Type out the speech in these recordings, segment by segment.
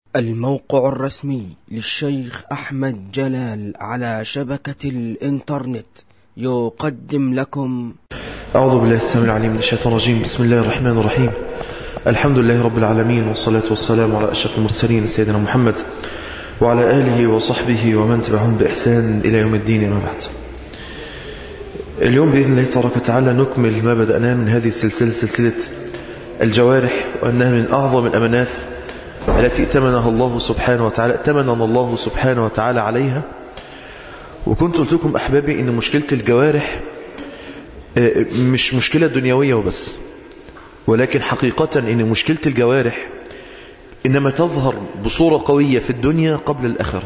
الموقع الرسمي للشيخ أحمد جلال على شبكة الإنترنت يقدم لكم. أعوذ بالله السميع العليم من الشيطان الرجيم. بسم الله الرحمن الرحيم. الحمد لله رب العالمين، والصلاة والسلام على أشرف المرسلين سيدنا محمد وعلى آله وصحبه ومن تبعهم بإحسان إلى يوم الدين. أما بعد، اليوم بإذن الله تبارك وتعالى نكمل ما بدأناه من هذه السلسلة، سلسلة الجوارح، وأنها من أعظم الأمانات التي ائتمننا الله سبحانه وتعالى عليها. وكنت قلت لكم أحبابي إن مشكلة الجوارح مش مشكلة دنيوية وبس، ولكن حقيقة إن مشكلة الجوارح إنما تظهر بصورة قوية في الدنيا قبل الآخرة.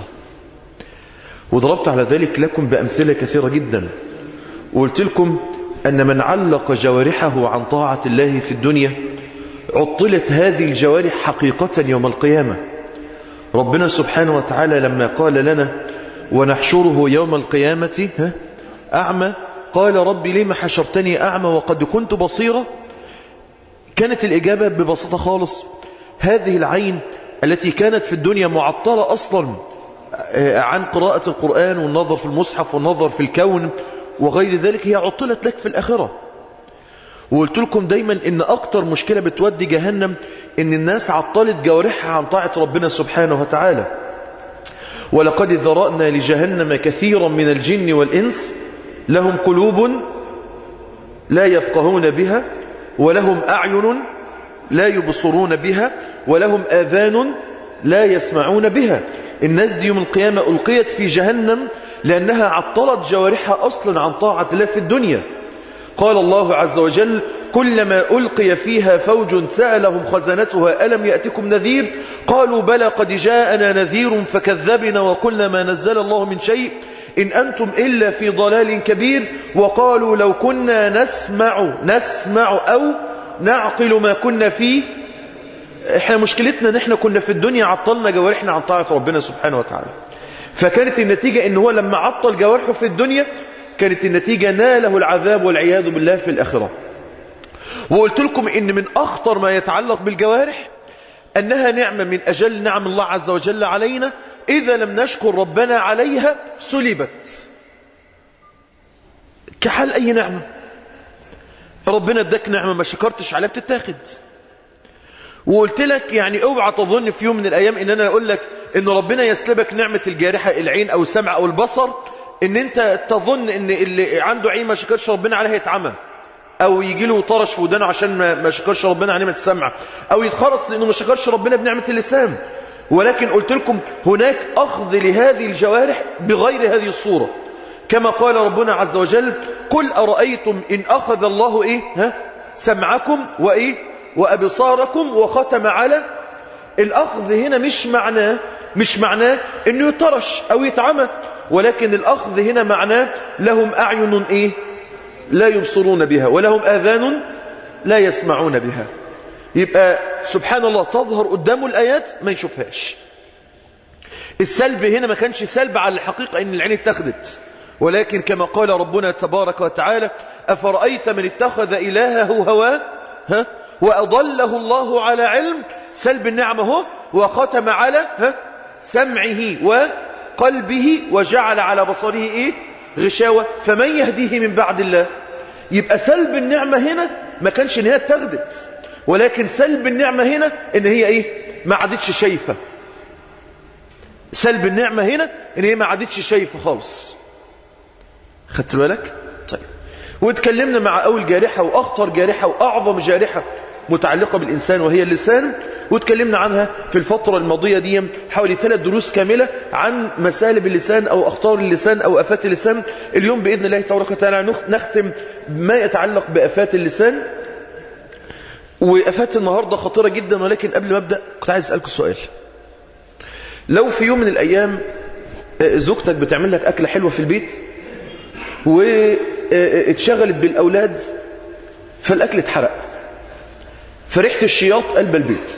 وضربت على ذلك لكم بأمثلة كثيرة جدا، وقلت لكم أن من علق جوارحه عن طاعة الله في الدنيا عطلت هذه الجوارح حقيقة يوم القيامة. ربنا سبحانه وتعالى لما قال لنا ونحشره يوم القيامة أعمى، قال ربي لما حشرتني أعمى وقد كنت بصيرا؟ كانت الإجابة ببساطة خالص، هذه العين التي كانت في الدنيا معطلة أصلا عن قراءة القرآن والنظر في المصحف والنظر في الكون وغير ذلك، هي عطلت لك في الآخرة. وقلت لكم دايما ان اكتر مشكلة بتودي جهنم ان الناس عطلت جوارحها عن طاعة ربنا سبحانه وتعالى. ولقد ذرأنا لجهنم كثيرا من الجن والإنس لهم قلوب لا يفقهون بها ولهم أعين لا يبصرون بها ولهم آذان لا يسمعون بها. الناس دي يوم القيامة ألقيت في جهنم لأنها عطلت جوارحها أصلا عن طاعة الله في الدنيا. قال الله عز وجل كلما ألقي فيها فوج سألهم خزنتها ألم يأتكم نذير قالوا بلى قد جاءنا نذير فكذبنا وقلنا ما نزل الله من شيء إن أنتم إلا في ضلال كبير وقالوا لو كنا نسمع أو نعقل ما كنا فيه. احنا مشكلتنا ان احنا كنا في الدنيا عطلنا جوارحنا عن طاعة ربنا سبحانه وتعالى، فكانت النتيجة ان هو لما عطل جوارحه في الدنيا كانت النتيجة ناله العذاب والعياذ بالله في الآخرة. وقلت لكم إن من أخطر ما يتعلق بالجوارح أنها نعمة من أجل نعم الله عز وجل علينا، إذا لم نشكر ربنا عليها سلبت كحال أي نعمة. ربنا اداك نعمة ما شكرتش عليها بتتاخد. وقلت لك يعني اوعى تظن في يوم من الأيام إن أنا أقول لك إن ربنا يسلبك نعمة الجارحة، العين أو السمع أو البصر، ان انت تظن ان اللي عنده عين ما شكرش ربنا عليها يتعمى، او يجي له طرش في ودانه عشان ما شكرش ربنا على نعمه السمع، او يتخرس لانه ما شكرش ربنا بنعمه اللسان. ولكن قلت لكم هناك اخذ لهذه الجوارح بغير هذه الصوره، كما قال ربنا عز وجل قل ارايتم ان اخذ الله سمعكم وابصاركم وختم على. الاخذ هنا مش معناه انه يطرش او يتعمى، ولكن الأخذ هنا معناه لهم أعين لا يبصرون بها ولهم آذان لا يسمعون بها. يبقى سبحان الله تظهر قدامه الآيات ما يشوفهاش. السلب هنا ما كانش سلب على الحقيقة إن العين اتخذت، ولكن كما قال ربنا تبارك وتعالى أفرأيت من اتخذ إلهه هواه وأضله الله على علم. سلب النعمة هو وختم على سمعه قلبه وجعل على بصره غشاوة فمن يهديه من بعد الله. يبقى سلب النعمة هنا ما كانش ان هي اتخذت، ولكن سلب النعمة هنا ان هي ما عادتش شايفة. سلب النعمة هنا ان هي ما عادتش شايفة خالص. خدت بالك؟ طيب، واتكلمنا مع اول جارحة واخطر جارحة واعظم جارحة متعلقة بالإنسان وهي اللسان، واتكلمنا عنها في الفترة الماضية دي حوالي 3 دروس كاملة عن مسالب اللسان أو أخطار اللسان أو آفات اللسان. اليوم بإذن الله تبارك وتعالى نختم ما يتعلق بآفات اللسان. وآفات النهاردة خطيرة جدا، ولكن قبل ما أبدأ كنت عايز أسألكم سؤال. لو في يوم من الأيام زوجتك بتعمل لك أكلة حلوة في البيت واتشغلت بالأولاد فالأكل اتحرق، فريحة الشياط قلب البيت،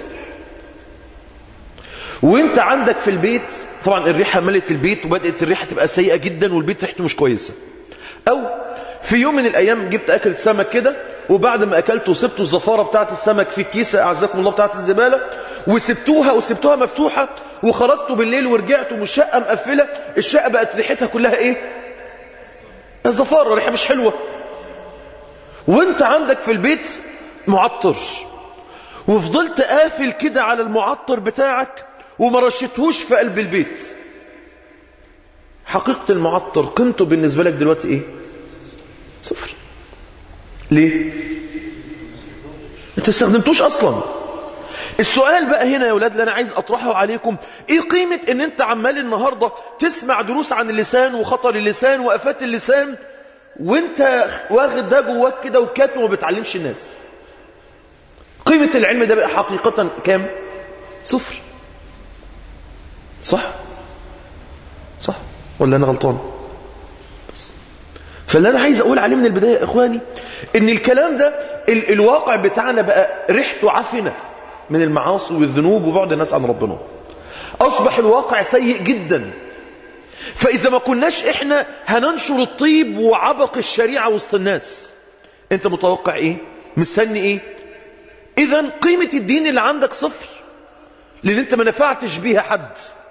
وانت عندك في البيت طبعا الريحة ملت البيت وبدأت الريحة تبقى سيئة جدا والبيت ريحته مش كويسة. او في يوم من الايام جبت اكلة سمك كده وبعد ما أكلتوا سبتوا الزفارة بتاعت السمك في الكيسة أعزكم الله بتاعت الزبالة وسبتوها مفتوحة وخرجتوا بالليل ورجعتوا من الشقة مقفلة، الشقة بقت ريحتها كلها إيه؟ الزفارة، ريحة مش حلوة. وانت عندك في البيت معطر وفضلت قافل كده على المعطر بتاعك وما رشتهوش في قلب البيت، حقيقة المعطر قيمته بالنسبة لك دلوقتي ايه؟ صفر. ليه؟ انت استخدمتوش اصلا. السؤال بقى هنا يا ولاد اللي انا عايز اطرحه عليكم، ايه قيمة ان انت عمال النهاردة تسمع دروس عن اللسان وخطر اللسان وآفات اللسان وانت واخد ده جواك كده وكاتم وما بتعلمش الناس؟ قيمة العلم ده بقى حقيقة كام؟ صفر. صح ولا انا غلطان؟ بس فاللي انا عايز اقول عليه من البداية يا اخواني ان الكلام ده الواقع بتاعنا بقى ريحته عفنة من المعاصي والذنوب وبعد الناس عن ربنا، اصبح الواقع سيء جدا. فاذا ما كناش احنا هننشر الطيب وعبق الشريعة وسط الناس، انت متوقع ايه؟ مستني ايه؟ اذا قيمة الدين اللي عندك صفر، لان انت ما نفعتش بيها حد.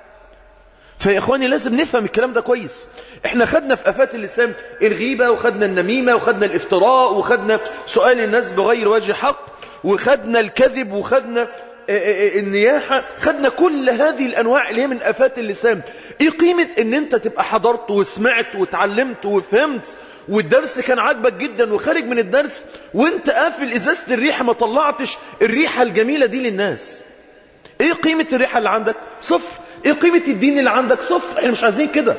فيا اخواني لازم نفهم الكلام ده كويس. احنا خدنا في آفات اللسان الغيبة وخدنا النميمة وخدنا الافتراء وخدنا سؤال الناس بغير وجه حق وخدنا الكذب وخدنا النياحة، خدنا كل هذه الأنواع اللي هي من آفات اللسان. ايه قيمة ان انت تبقى حضرت وسمعت وتعلمت وفهمت والدرس كان عاجبك جدا وخارج من الدرس وانت قافل ازازة الريحة ما طلعتش الريحة الجميلة دي للناس؟ ايه قيمة الريحة اللي عندك؟ صفر. ايه قيمة الدين اللي عندك؟ صفر. احنا مش عايزين كده.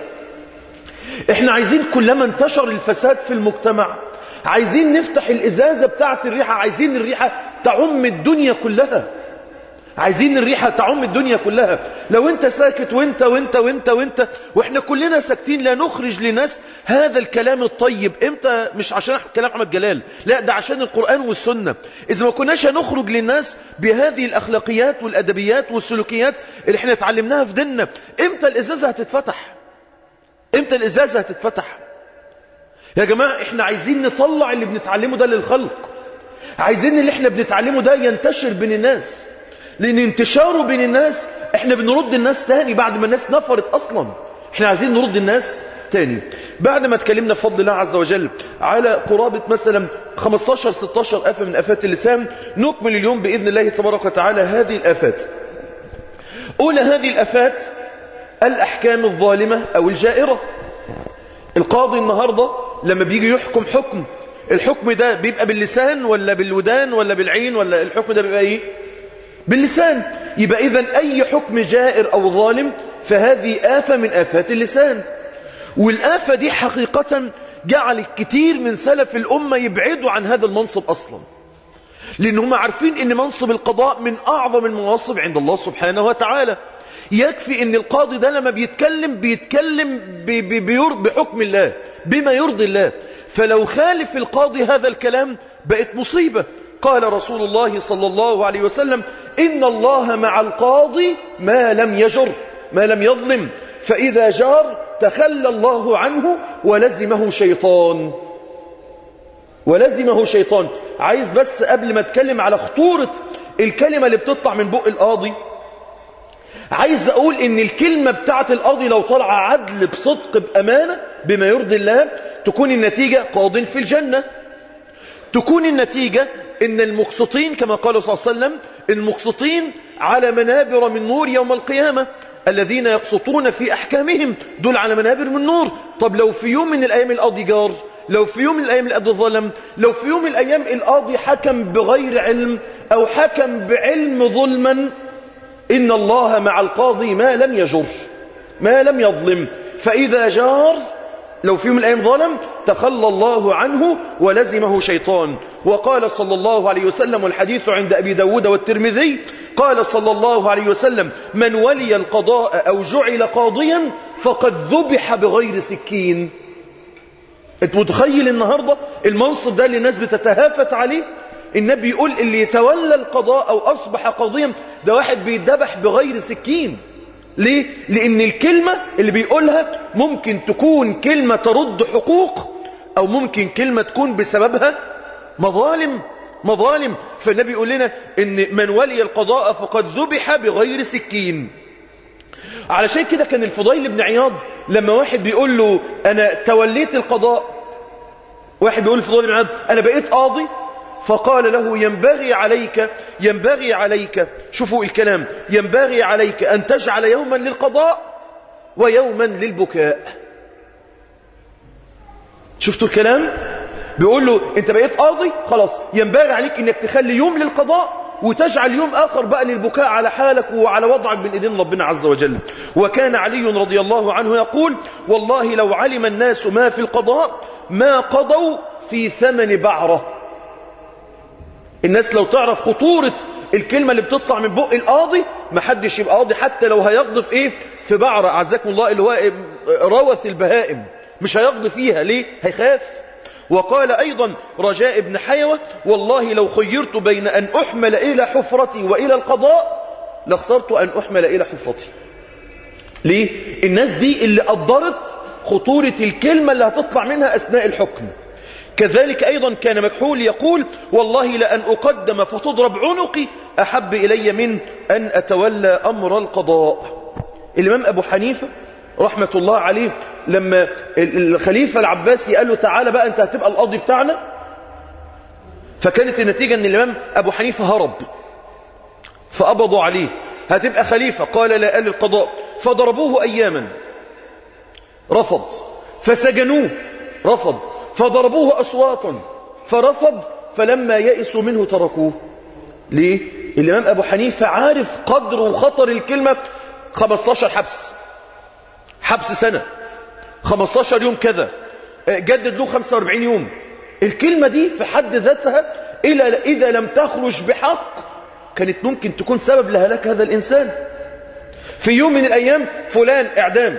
احنا عايزين كلما انتشر الفساد في المجتمع عايزين نفتح الازازة بتاعت الريحة، عايزين الريحة تعم الدنيا كلها، عايزين الريحة تعم الدنيا كلها. لو انت ساكت وانت وانت وانت وانت واحنا كلنا ساكتين لا نخرج لناس هذا الكلام الطيب، امتى؟ مش عشان كلام احمد جلال، لا ده عشان القرآن والسنة. اذا ما كناش هنخرج للناس بهذه الاخلاقيات والادبيات والسلوكيات اللي احنا اتعلمناها في ديننا، امتى الازازة هتتفتح؟ امتى الازازة هتتفتح؟ يا جماعة احنا عايزين نطلع اللي بنتعلمه ده للخلق، عايزين اللي احنا بنتعلمه ده ينتشر بين الناس، لان انتشاره بين الناس احنا بنرد الناس تاني بعد ما الناس نفرت اصلا. احنا عايزين نرد الناس تاني. بعد ما اتكلمنا بفضل الله عز وجل على قرابة مثلا 15-16 آفة من آفات اللسان، نكمل اليوم بإذن الله تبارك وتعالى هذه الآفات. أولى هذه الآفات الأحكام الظالمة أو الجائرة. القاضي النهاردة لما بيجي يحكم حكم، الحكم ده بيبقى باللسان ولا بالودان ولا بالعين، ولا الحكم ده بيبقى ايه؟ باللسان. يبقى إذن أي حكم جائر أو ظالم فهذه آفة من آفات اللسان. والآفة دي حقيقة جعل كتير من سلف الأمة يبعدوا عن هذا المنصب أصلا، لأنهم عارفين أن منصب القضاء من أعظم المناصب عند الله سبحانه وتعالى. يكفي أن القاضي ده لما بيتكلم بحكم الله بما يرضي الله، فلو خالف القاضي هذا الكلام بقت مصيبة. قال رسول الله صلى الله عليه وسلم: إن الله مع القاضي ما لم يجر، ما لم يظلم، فإذا جار تخلى الله عنه ولزمه شيطان. ولزمه شيطان. عايز بس قبل ما اتكلم على خطورة الكلمة اللي بتطلع من بق القاضي، عايز اقول ان الكلمة بتاعت القاضي لو طلع عدل بصدق بأمانة بما يرضي الله تكون النتيجة قاض في الجنة، تكون النتيجة ان المقسطين كما قال صلى الله عليه وسلم: المقسطين على منابر من نور يوم القيامة، الذين يقسطون في أحكامهم دول على منابر من نور. طب لو في يوم من الأيام القاضي جار، لو في يوم من الأيام القاضي ظلم، لو في يوم من الأيام القاضي حكم بغير علم أو حكم بعلم ظلما، إن الله مع القاضي ما لم يجر، ما لم يظلم، فإذا جار لو في يوم من الأيام ظلم تخلى الله عنه ولزمه شيطان. وقال صلى الله عليه وسلم، والحديث عند أبي داود والترمذي، قال صلى الله عليه وسلم: من ولي القضاء أو جعل قاضيا فقد ذبح بغير سكين. انت متخيل النهاردة المنصب ده اللي الناس بتتهافت عليه؟ النبي يقول اللي يتولى القضاء أو أصبح قاضيا ده واحد بيدبح بغير سكين. ليه؟ لأن الكلمة اللي بيقولها ممكن تكون كلمة ترد حقوق، أو ممكن كلمة تكون بسببها مظالم. فالنبي يقول لنا إن من ولي القضاء فقد ذبح بغير سكين. علشان كده كان الفضيل بن عياض لما واحد بيقول له أنا توليت القضاء، واحد بيقول الفضيل بن عياض أنا بقيت قاضي، فقال له ينبغي عليك شوفوا الكلام، ينبغي عليك أن تجعل يوما للقضاء ويوما للبكاء. شفتوا الكلام؟ بيقول له انت بقيت قاضي خلاص، ينبغي عليك انك تخلي يوم للقضاء وتجعل يوم آخر بقى للبكاء على حالك وعلى وضعك بين ايدين ربنا عز وجل. وكان علي رضي الله عنه يقول والله لو علم الناس ما في القضاء ما قضوا في ثمن بعرة. الناس لو تعرف خطورة الكلمة اللي بتطلع من بق القاضي ما حدش يبقى قاضي حتى لو هيقضي في ايه، في بعرة أعزكم الله اللي هو روث البهائم، مش هيقضي فيها. ليه؟ هيخاف. وقال أيضا رجاء بن حيوة والله لو خيرت بين أن أحمل إلى حفرتي وإلى القضاء لاخترت أن أحمل إلى حفرتي. ليه؟ الناس دي اللي قدرت خطورة الكلمة اللي هتطلع منها أثناء الحكم. كذلك أيضا كان مكحول يقول والله لأن أقدم فتضرب عنقي أحب إلي من أن أتولى أمر القضاء. الإمام أبو حنيفة رحمة الله عليه لما الخليفة العباسي قال له تعالى بقى أنت هتبقى القاضي بتاعنا، فكانت النتيجة أن الإمام أبو حنيفة هرب فقبضوا عليه، هتبقى خليفة، قال لا آل القضاء، فضربوه أياما رفض، فسجنوه رفض، فضربوه أصواتا فرفض، فلما يئسوا منه تركوه. ليه؟ الإمام أبو حنيفة عارف قدر وخطر الكلمة. 15 حبس سنة، 15 يوم كذا، جدد له 45 يوم. الكلمة دي في حد ذاتها إذا لم تخرج بحق كانت ممكن تكون سبب لهلاك هذا الإنسان. في يوم من الأيام فلان إعدام،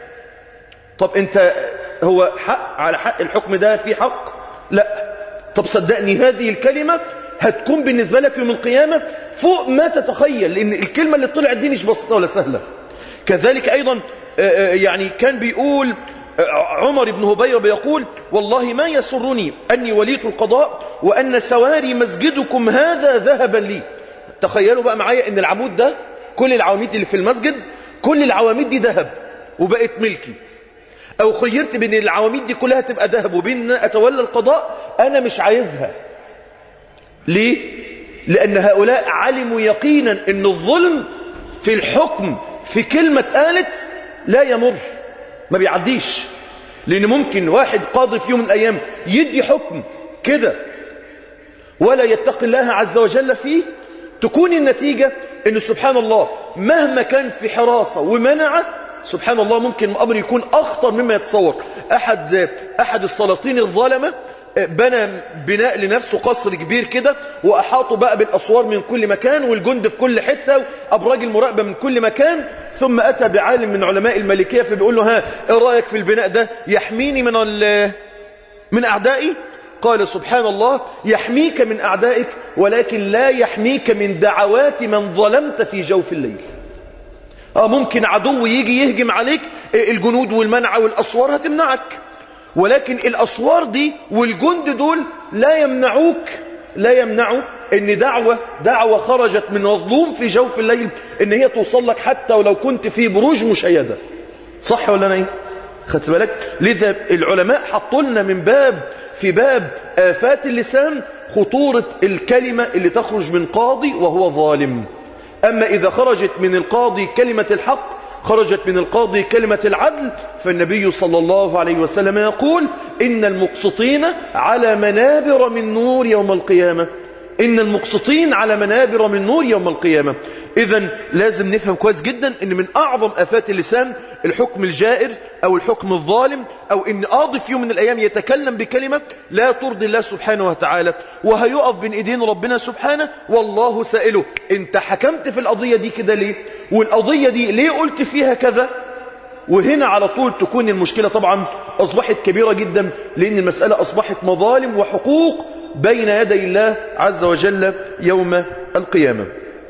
طب أنت هو حق على حق الحكم ده في حق؟ لا. طب صدقني هذه الكلمة هتكون بالنسبة لك يوم القيامة فوق ما تتخيل، لأن الكلمة اللي طلعت دي مش بسيطة ولا سهلة. كذلك أيضا يعني كان بيقول عمر بن هبيرة بيقول والله ما يسرني أني وليت القضاء وأن سواري مسجدكم هذا ذهبا لي. تخيلوا بقى معايا أن العمود ده، كل العواميد اللي في المسجد كل العواميد دي ذهب وبقت ملكي، أو خيرت بين العواميد دي كلها تبقى ذهب وبين أتولى القضاء، أنا مش عايزها. ليه؟ لأن هؤلاء علموا يقينا أن الظلم في الحكم في كلمة قالت لا يمر، ما بيعديش. لأن ممكن واحد قاضي في يوم من الأيام يدي حكم كده ولا يتقي الله عز وجل فيه، تكون النتيجة أنه سبحان الله مهما كان في حراسة ومنعه سبحان الله ممكن الأمر يكون أخطر مما يتصور. أحد السلاطين الظالمة بنى بناء لنفسه قصر كبير كده وأحاطوا بقى بالأسوار من كل مكان والجند في كل حتة وأبراج المراقبة من كل مكان، ثم أتى بعالم من علماء الملكية فبيقول له ها إيه رأيك في البناء ده، يحميني من أعدائي؟ قال سبحان الله يحميك من أعدائك ولكن لا يحميك من دعوات من ظلمت في جوف الليل. ممكن عدو يجي يهجم عليك، الجنود والمنع والأسوار هتمنعك، ولكن الأسوار دي والجند دول لا يمنعوا ان دعوة خرجت من مظلوم في جوف الليل ان هي توصل لك حتى ولو كنت في بروج مشيدة. صح ولا ايه؟ خدت بالك؟ لذا العلماء حطوا لنا في باب آفات اللسان خطورة الكلمة اللي تخرج من قاضي وهو ظالم. أما إذا خرجت من القاضي كلمة الحق، خرجت من القاضي كلمة العدل، فالنبي صلى الله عليه وسلم يقول إن المقسطين على منابر من نور يوم القيامة. إن المقسطين على منابر من نور يوم القيامة. إذن لازم نفهم كويس جدا إن من أعظم آفات اللسان الحكم الجائر أو الحكم الظالم، أو إن قاضي في يوم من الأيام يتكلم بكلمة لا ترضي الله سبحانه وتعالى، وهيقف بين إيدين ربنا سبحانه والله سائله أنت حكمت في القضية دي كده ليه؟ والقضية دي ليه قلت فيها كذا؟ وهنا على طول تكون المشكلة طبعا أصبحت كبيرة جدا، لأن المسألة أصبحت مظالم وحقوق بين يدي الله عز وجل يوم القيامة.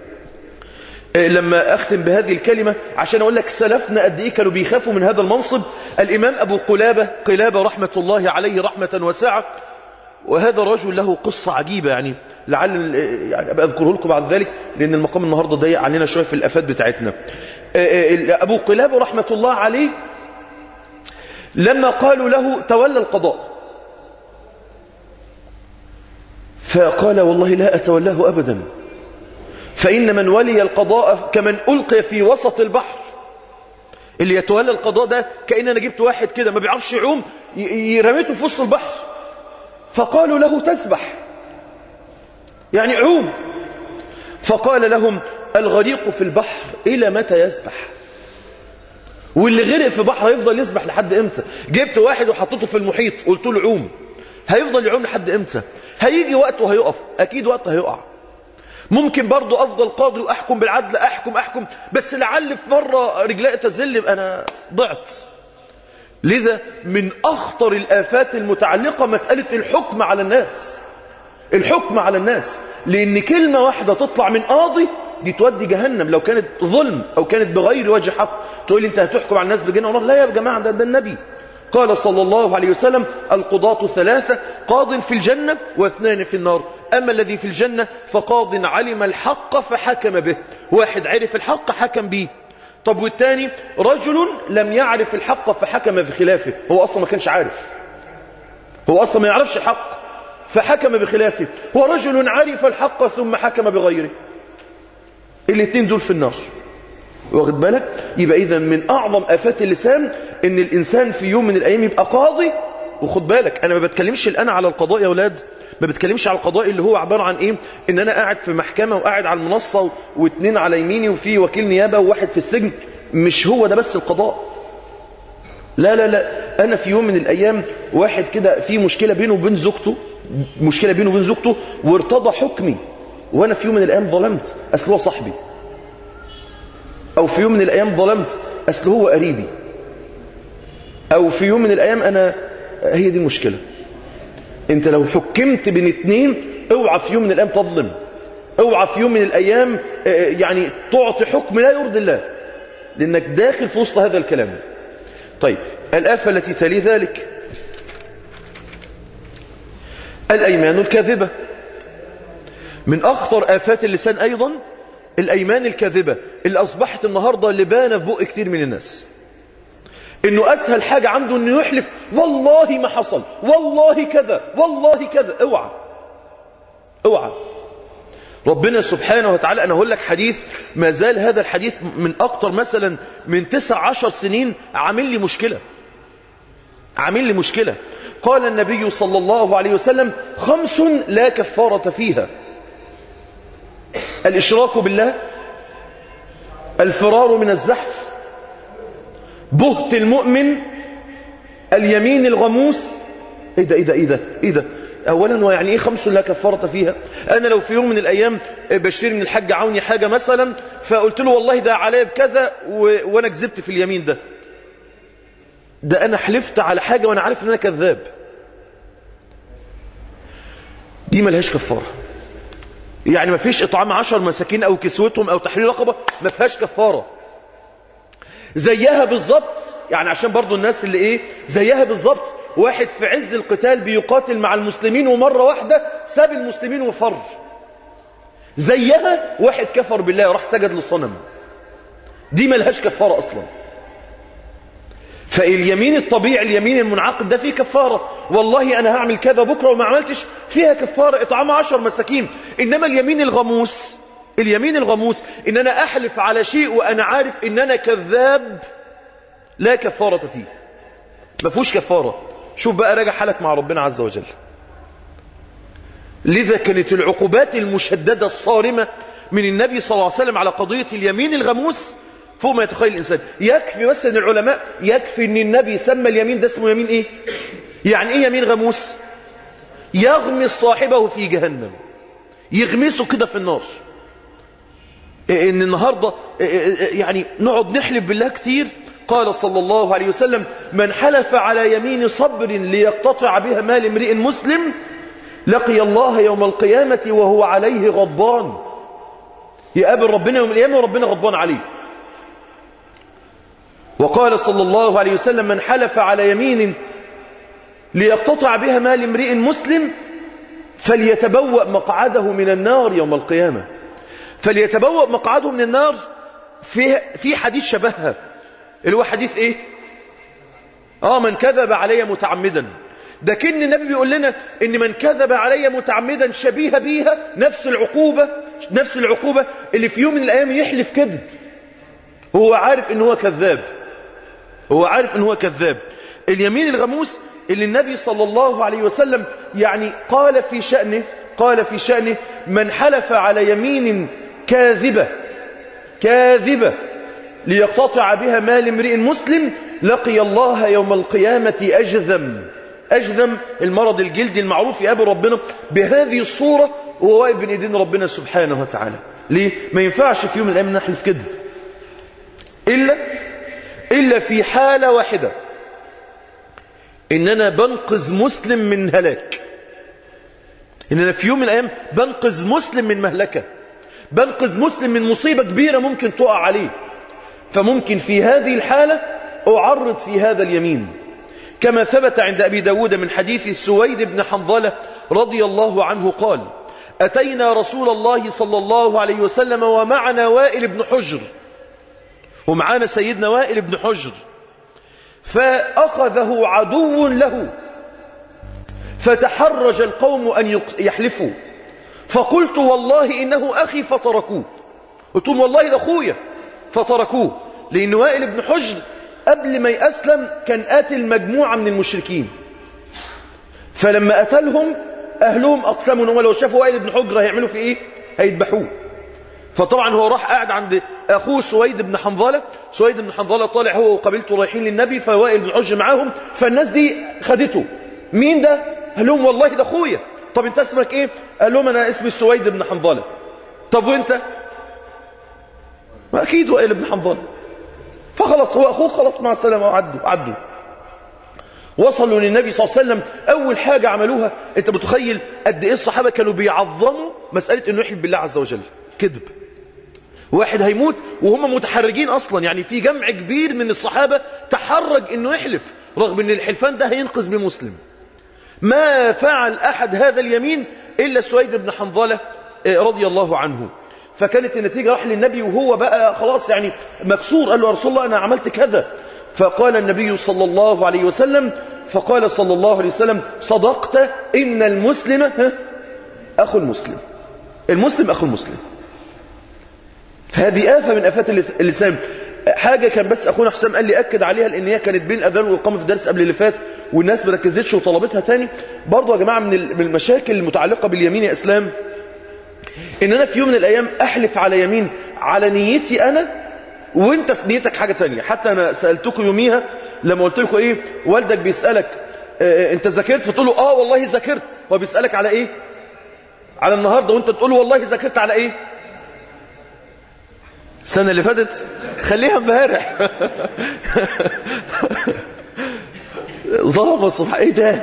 لما أختم بهذه الكلمة عشان أقول لك سلفنا قد إيه كانوا بيخافوا من هذا المنصب. الإمام أبو قلابة رحمة الله عليه رحمة واسعة وهذا رجل له قصة عجيبة، يعني لعل يعني أبقى أذكره لكم بعد ذلك، لأن المقام النهاردة ضيق علينا شوية في الآفات بتاعتنا. أبو قلابة رحمة الله عليه لما قالوا له تولى القضاء، فقال والله لا أتولاه أبدا، فإن من ولي القضاء كمن ألقي في وسط البحر. اللي يتولى القضاء ده كأن أنا جبت واحد كده ما بيعرفش يعوم رميته في وسط البحر، فقالوا له تسبح يعني عوم، فقال لهم الغريق في البحر إلى متى يسبح؟ واللي غرق في بحر هيفضل يسبح لحد امتى؟ جبت واحد وحطيته في المحيط قلت له عوم، هيفضل يعوم لحد امتى؟ هيجي وقت وهيقف، اكيد وقت هيقع. ممكن برضو افضل قاضي واحكم بالعدل، احكم بس لعل في مره رجلي تزل انا ضعت. لذا من اخطر الافات المتعلقه مساله الحكم على الناس، الحكم على الناس، لان كلمه واحده تطلع من قاضي دي تودي جهنم لو كانت ظلم او كانت بغير وجه حق. تقول لي انت هتحكم على الناس بجنة ونار؟ لا يا جماعه، ده النبي قال صلى الله عليه وسلم القضاة ثلاثة، قاض في الجنة واثنان في النار، أما الذي في الجنة فقاض علم الحق فحكم به، واحد عرف الحق حكم به. طب والتاني رجل لم يعرف الحق فحكم بخلافه، هو أصلا ما كانش عارف، هو أصلا ما يعرفش الحق فحكم بخلافه، ورجل عرف الحق ثم حكم بغيره. الاثنين دول في النار. واخد بالك؟ يبقى إذن من أعظم آفات اللسان إن الإنسان في يوم من الأيام يبقى قاضي. وخد بالك أنا ما بتكلمش الآن على القضاء يا أولاد، ما بتكلمش على القضاء اللي هو عبارة عن إيه؟ إن أنا قاعد في محكمة وقاعد على المنصة واثنين على يميني وفي وكيل نيابة وواحد في السجن. مش هو ده بس القضاء. لا لا لا، أنا في يوم من الأيام واحد كده في مشكلة بينه وبين زوجته، وارتضى حكمي، وأنا في يوم من الأيام ظلمت أصل هو صاحبي، أو في يوم من الأيام ظلمت أصل هو قريبي، أو في يوم من الأيام هي دي المشكلة. أنت لو حكمت بين اثنين اوعى في يوم من الأيام تظلم، اوعى في يوم من الأيام يعني تعطي حكم لا يرضي الله، لأنك داخل في وسط هذا الكلام. طيب الآفة التي تلي ذلك الأيمان الكاذبة. من أخطر آفات اللسان أيضا الأيمان الكاذبة اللي أصبحت النهاردة لبانة في بق كتير من الناس، إنه أسهل حاجة عنده إنه يحلف والله ما حصل، والله كذا، والله كذا. اوعى. ربنا سبحانه وتعالى، أنا أقول لك حديث ما زال هذا الحديث من أكتر مثلا من 19 سنين عامل لي مشكلة. قال النبي صلى الله عليه وسلم 5 لا كفارة فيها: الإشراك بالله، الفرار من الزحف، بهت المؤمن، اليمين الغموس. ايه ده اولا ويعني ايه 5 لا كفارة فيها؟ انا لو في يوم من الايام بشتري من الحاج عوني حاجة مثلا، فقلت له والله ده عليا بكذا وانا كذبت في اليمين ده انا حلفت على حاجة وانا عارف ان انا كذاب، دي ملهاش كفارة. يعني ما فيش اطعام 10 مساكين او كسوتهم او تحرير رقبة، ما فيهاش كفارة. زيها بالظبط، يعني عشان برضو الناس اللي زيها بالظبط واحد في عز القتال بيقاتل مع المسلمين ومرة واحدة ساب المسلمين وفر. زيها واحد كفر بالله وراح سجد للصنم، دي ملهاش كفارة اصلا. فاليمين الطبيعي، اليمين المنعقد ده فيه كفارة، والله انا هعمل كذا بكرة وما عملتش، فيها كفارة اطعام 10 مساكين. انما اليمين الغموس ان انا احلف على شيء وانا عارف ان انا كذاب، لا كفارة فيه، ما فيهوش كفارة. شوف بقى راجع حالك مع ربنا عز وجل. لذا كانت العقوبات المشددة الصارمة من النبي صلى الله عليه وسلم على قضية اليمين الغموس فوق ما يتخيل الإنسان. يكفي بس ان العلماء يكفي ان النبي سمى اليمين ده اسمه يمين يعني ايه يمين غموس؟ يغمس صاحبه في جهنم، يغمسه كده في النار. ان النهاردة يعني نقعد نحلف بالله كتير. قال صلى الله عليه وسلم من حلف على يمين صبر ليقتطع بها مال امرئ مسلم لقي الله يوم القيامة وهو عليه غضبان. يقابل ربنا يوم القيامة وربنا غضبان عليه. وقال صلى الله عليه وسلم من حلف على يمين ليقتطع بها مال امرئ مسلم فليتبوأ مقعده من النار يوم القيامة. فليتبوأ مقعده من النار في حديث شبهها اللي هو حديث ايه؟ من كذب علي متعمدا. ده كن النبي بيقول لنا ان من كذب علي متعمدا شبيه بيها نفس العقوبة اللي في يوم من الايام يحلف كذب، هو عارف ان هو كذاب. اليمين الغموس اللي النبي صلى الله عليه وسلم يعني قال في شأنه من حلف على يمين كاذبة ليقتطع بها مال امرئ مسلم لقي الله يوم القيامة أجذم المرض الجلدي المعروف يقابل ربنا بهذه الصورة وهو واقف بين ايدين ربنا سبحانه وتعالى. ليه؟ ما ينفعش في يوم من الأيام نحلف كذب إلا في حالة واحدة، إننا بنقذ مسلم من هلاك، إننا في يوم من الأيام بنقذ مسلم من مهلكة، بنقذ مسلم من مصيبة كبيرة ممكن تقع عليه، فممكن في هذه الحالة أعرض في هذا اليمين، كما ثبت عند أبي داود من حديث سويد بن حنظلة رضي الله عنه قال: أتينا رسول الله صلى الله عليه وسلم ومعنا وائل بن حجر، ومعانا سيدنا وائل بن حجر، فأخذه عدو له فتحرج القوم أن يحلفوا، فقلت والله إنه أخي فتركوه، قلت لهم والله ده أخويا فتركوه، لأن وائل بن حجر قبل ما يأسلم كان قاتل مجموعة من المشركين، فلما قتلهم أهلهم أقسموا أنه لو شافوا وائل بن حجر هيعملوا في إيه؟ هيذبحوه. فطبعا هو راح قاعد عند أخوه سويد بن حنظلة طالع هو وقبيلته رايحين للنبي، فوائل بن حجر معاهم، فالناس دي خدته. مين ده؟ قال لهم والله ده أخويا. طب انت اسمك ايه؟ قال لهم انا اسمي سويد بن حنظلة. طب وانت؟ ما اكيد وائل بن حنظلة. فخلص هو اخوه، خلاص مع السلامة، عدوا. وصلوا للنبي صلى الله عليه وسلم، اول حاجة عملوها، انت متخيل قد ايه الصحابة كانوا بيعظموا مسألة انه يحلف بالله عز وجل؟ كذب، واحد هيموت وهم متحرجين اصلا، يعني في جمع كبير من الصحابة تحرج انه يحلف رغم ان الحلفان ده هينقذ بمسلم. ما فعل أحد هذا اليمين إلا سويد بن حنظلة رضي الله عنه. فكانت النتيجة راح للنبي وهو بقى خلاص يعني مكسور، قال له يا رسول الله أنا عملت كذا. فقال النبي صلى الله عليه وسلم صدقت، إن المسلم أخو المسلم، المسلم أخو المسلم. هذه آفة من آفات اللسان. حاجة كان بس أخونا حسام قال لي أكد عليها، لأن هي كانت بين الأذان والإقامة في الدرس قبل اللي فات والناس ما ركزتش وطلبتها تاني. برضو يا جماعة من المشاكل المتعلقة باليمين يا إسلام، إن أنا في يوم من الأيام أحلف على يمين على نيتي أنا وإنت في نيتك حاجة تانية. حتى أنا سألتكم يوميها لما قلت لكم إيه، والدك بيسألك أنت ذاكرت، فتقول له والله ذاكرت، هو بيسألك على إيه؟ على النهاردة، وأنت تقول له والله ذاكرت على إيه؟ السنة اللي فاتت، خليها امبارح. ظلم الصبح، ايه ده؟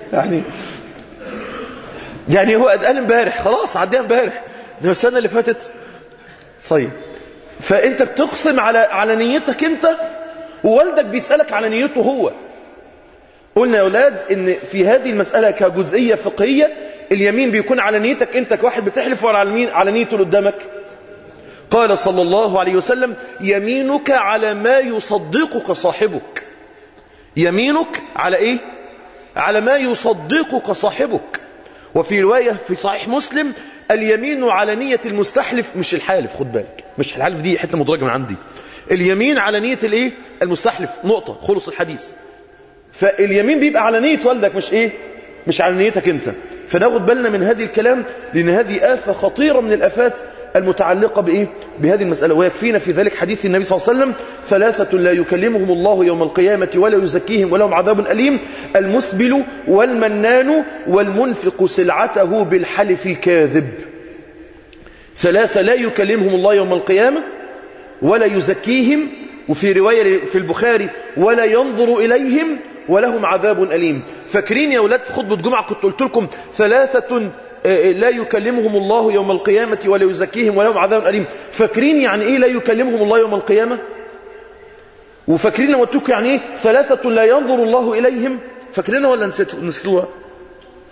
يعني هو قال امبارح، خلاص عديها امبارح، السنة اللي فاتت. طيب، فانت بتقسم على نيتك انت، ووالدك بيسألك على نيته هو. قلنا يا اولاد ان في هذه المسألة كجزئية فقهية، اليمين بيكون على نيتك انت كواحد بتحلف، ولا على نيته اللي قدامك. قال صلى الله عليه وسلم: يمينك على ما يصدقك صاحبك. يمينك على ايه؟ على ما يصدقك صاحبك. وفي رواية في صحيح مسلم: اليمين على نية المستحلف، مش الحالف، خد بالك، مش الحالف، دي حتة مدرجة من عندي. اليمين على نية الايه؟ المستحلف، نقطة، خلص الحديث. فاليمين بيبقى على نية والدك، مش على نيتك انت. فناخد بالنا من هذه الكلام، لأن هذه آفة خطيرة من الآفات المتعلقة بإيه؟ بهذه المسألة. ويكفينا في ذلك حديث النبي صلى الله عليه وسلم: ثلاثة لا يكلمهم الله يوم القيامة ولا يزكيهم ولهم عذاب أليم: المسبل والمنان والمنفق سلعته بالحلف الكاذب. ثلاثة لا يكلمهم الله يوم القيامة ولا يزكيهم، وفي رواية في البخاري: ولا ينظر إليهم ولهم عذاب أليم. فاكرين يا أولاد في خطبة جمعة كنت قلت لكم ثلاثة لا يكلمهم الله يوم القيامة ولا يزكيهم ولهم عذاب أليم. فاكرين يعني إيه لا يكلمهم الله يوم القيامة؟ وفاكرين لما قلت لكم يعني إيه ثلاثة لا ينظر الله إليهم؟ فاكرينها ولا نسيتوها؟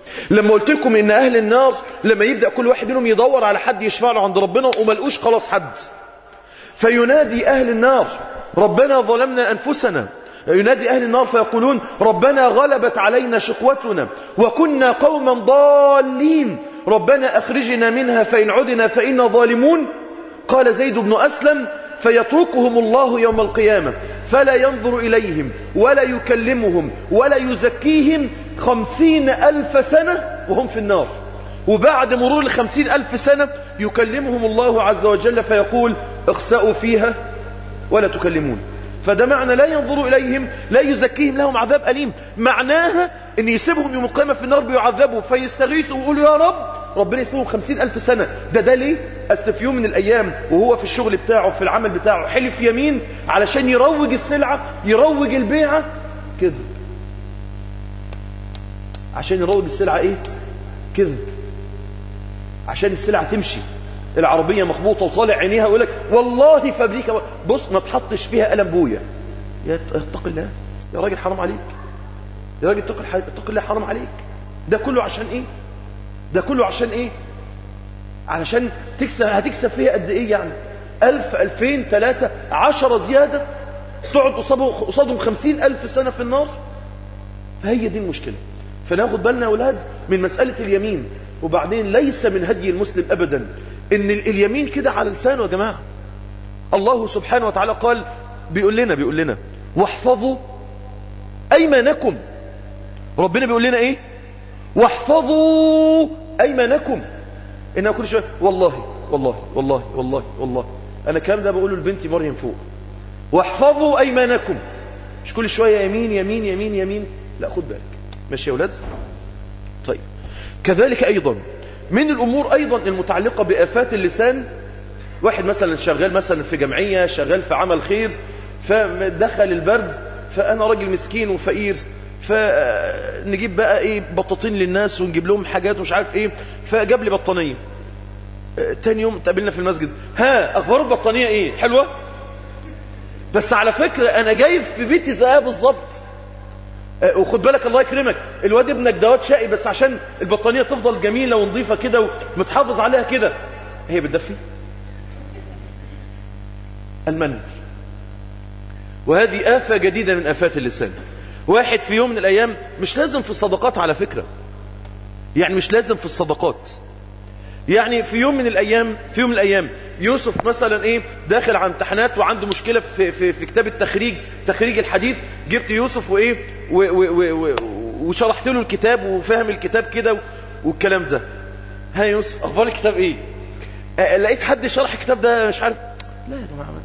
لما قلت لكم ان اهل النار لما يبدأ كل واحد منهم يدور على حد يشفع له عند ربنا وملقوش خلاص حد، فينادي اهل النار ربنا ظلمنا انفسنا، ينادي اهل النار فيقولون ربنا غلبت علينا شقوتنا وكنا قوما ضالين ربنا اخرجنا منها فان عدنا فإنا ظالمون. قال زيد بن أسلم فيتركهم الله يوم القيامة فلا ينظر إليهم ولا يكلمهم ولا يزكيهم 50,000 سنة وهم في النار، وبعد مرور 50,000 سنة يكلمهم الله عز وجل فيقول اخسأوا فيها ولا تكلمون. فده معنى لا ينظر إليهم لا يزكيهم لهم عذاب أليم، معناها ان يسيبهم يوم القيامة في النار بيعذبوا فيستغيثوا ويقولوا يا رب، ربنا يسيبهم 50,000 سنة. ده ليه؟ أصل في يوم من الأيام وهو في الشغل بتاعه في العمل بتاعه حلف يمين علشان يروج السلعة يروج البيعة كذب، عشان يروج السلعة ايه؟ كذب، عشان السلعة تمشي. العربية مخبوطة وطالع عينيها ويقول لك والله فابريكا، بص ما تحطش فيها قلم بويا، يا اتق الله يا راجل حرام عليك، يا راجل اتق الله حرام عليك. ده كله عشان ايه؟ ده كله عشان ايه؟ علشان تكسب. هتكسب فيها قد ايه يعني؟ 1000 2000 3 10 زيادة تقعد قصادهم 50,000 سنة في النار. فهي دي المشكلة. فناخد بالنا يا أولاد من مسألة اليمين. وبعدين ليس من هدي المسلم أبدا ان اليمين كده على لسانه يا جماعة. الله سبحانه وتعالى قال بيقول لنا واحفظوا أيمانكم. ربنا بيقول لنا ايه؟ واحفظوا أيمانكم. إنها كل شوية والله والله والله والله والله. أنا الكلام ده بقوله لبنتي مريم فوق. واحفظوا أيمانكم، مش كل شوية يمين يمين يمين يمين، لا خد بالك. ماشي يا أولاد؟ طيب كذلك أيضا من الأمور أيضا المتعلقة بآفات اللسان، واحد مثلا شغال مثلا في جمعية، شغال في عمل خير، فدخل البرد، فأنا راجل مسكين وفقير، فنجيب بقى ايه بطاطين للناس ونجيب لهم حاجات ومش عارف ايه، فجاب لي بطانية. تاني يوم تقابلنا في المسجد، ها اخبار البطانية ايه؟ حلوة؟ بس على فكرة انا جايب في بيتي زيها بالظبط. وخد بالك الله يكرمك الواد ابنك دوت شقي، بس عشان البطانية تفضل جميلة ونظيفة كده ومتحافظ عليها كده، هي بتدفي المن. وهذه آفة جديدة من آفات اللسان. واحد في يوم من الأيام، مش لازم في الصدقات على فكرة، يعني مش لازم في الصدقات، يعني في يوم من الأيام يوسف مثلا ايه داخل على امتحانات وعنده مشكلة في كتاب تخريج الحديث، جبت يوسف وايه وشرحت له الكتاب وفهم الكتاب كده والكلام ده. ها يوسف اخبار الكتاب ايه؟ لقيت حد شرح الكتاب ده مش عارف. لا يا جماعة ما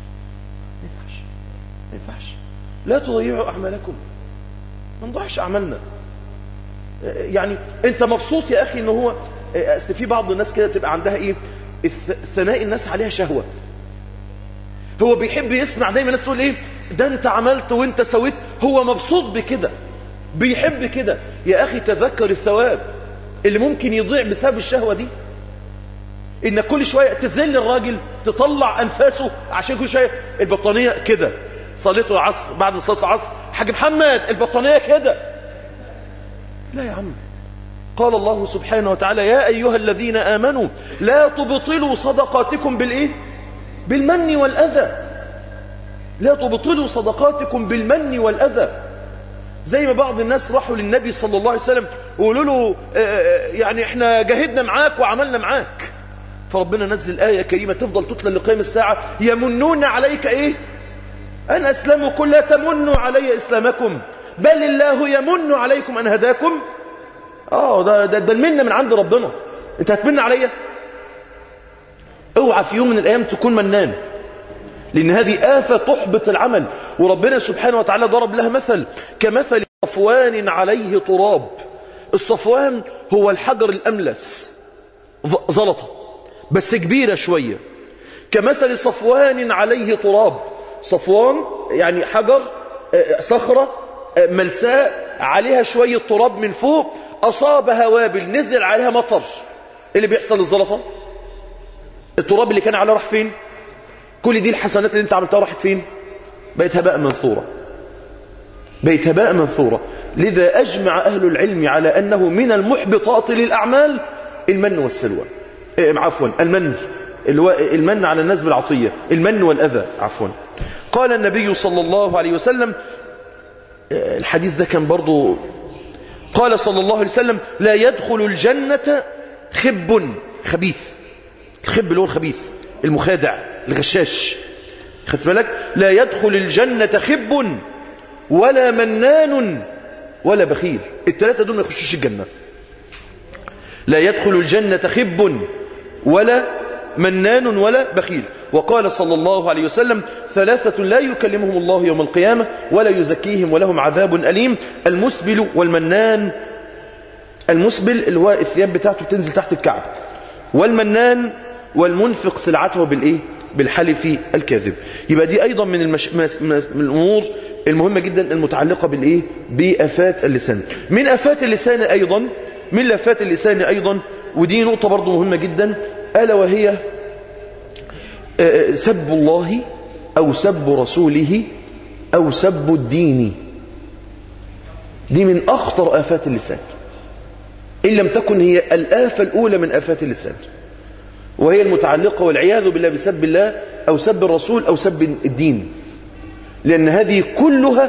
ينفعش، لا تضيعوا أعمالكم، ما نضيعش أعمالنا. يعني انت مبسوط يا أخي ان هو أصل في بعض الناس كده تبقى عندها ايه ثناء الناس عليها شهوة، هو بيحب يسمع دايما الناس تقول ايه ده انت عملت وانت سويت، هو مبسوط بكده بيحب كده. يا أخي تذكر الثواب اللي ممكن يضيع بسبب الشهوة دي، ان كل شوية تذل الراجل تطلع أنفاسه عشان كل شوية البطانية كده. صليت العصر، بعد ما صليت العصر حاج محمد البطانية كده. لا يا عم، قال الله سبحانه وتعالى يا أيها الذين آمنوا لا تبطلوا صدقاتكم بالإيه؟ بالمن والأذى. لا تبطلوا صدقاتكم بالمن والأذى. زي ما بعض الناس راحوا للنبي صلى الله عليه وسلم وقالوا له يعني احنا جاهدنا معاك وعملنا معاك، فربنا نزل آية كريمة تفضل تتلى لقيام الساعة، يمنون عليك ايه؟ أن أسلموا، قل لا تمنوا علي إسلامكم بل الله يمن عليكم أن هداكم. ده المنة من عند ربنا، انت هتمن عليا؟ اوعى في يوم من الأيام تكون منان، لأن هذه آفة تحبط العمل. وربنا سبحانه وتعالى ضرب لها مثل كمثل صفوان عليه تراب. الصفوان هو الحجر الأملس، زلطة بس كبيرة شوية، كمثل صفوان عليه تراب. صفوان يعني حجر، صخرة ملساء عليها شوية تراب من فوق، أصابها وابل، نزل عليها مطر. اللي بيحصل للزلطة؟ التراب اللي كان عليه راح فين؟ كل دي الحسنات اللي انت عملتها راحت فين؟ بقت هباء منثورة. بقت هباء منثورة. لذا أجمع أهل العلم على أنه من المحبطات للأعمال المن والسلوى، عفوا المن، اللي هو المن على الناس بالعطية، المن والأذى عفوا. قال النبي صلى الله عليه وسلم، الحديث ده كان برضو، قال صلى الله عليه وسلم: لا يدخل الجنة خب خبيث. الخب اللي هو الخبيث، المخادع، الغشاش، خدت بالك؟ لا يدخل الجنة خب ولا منان ولا بخيل. الثلاثة دول ما يخشوش الجنة. لا يدخل الجنة خب ولا منان ولا بخيل. وقال صلى الله عليه وسلم: ثلاثة لا يكلمهم الله يوم القيامة ولا يزكيهم ولهم عذاب أليم: المسبل والمنان. المسبل اللي هو الثياب بتاعته تنزل تحت الكعب، والمنان والمنفق سلعته بالإيه؟ بالحلف الكاذب. يبقى دي أيضا من الأمور المهمة جدا المتعلقة بالإيه؟ بآفات اللسان. من آفات اللسان أيضا، من آفات اللسان أيضا، ودي نقطة برضو مهمة جدا، ألا وهي سب الله أو سب رسوله أو سب الدين. دي من أخطر آفات اللسان، إن لم تكن هي الآفة الأولى من آفات اللسان، وهي المتعلقة والعياذ بالله بسب الله أو سب الرسول أو سب الدين، لأن هذه كلها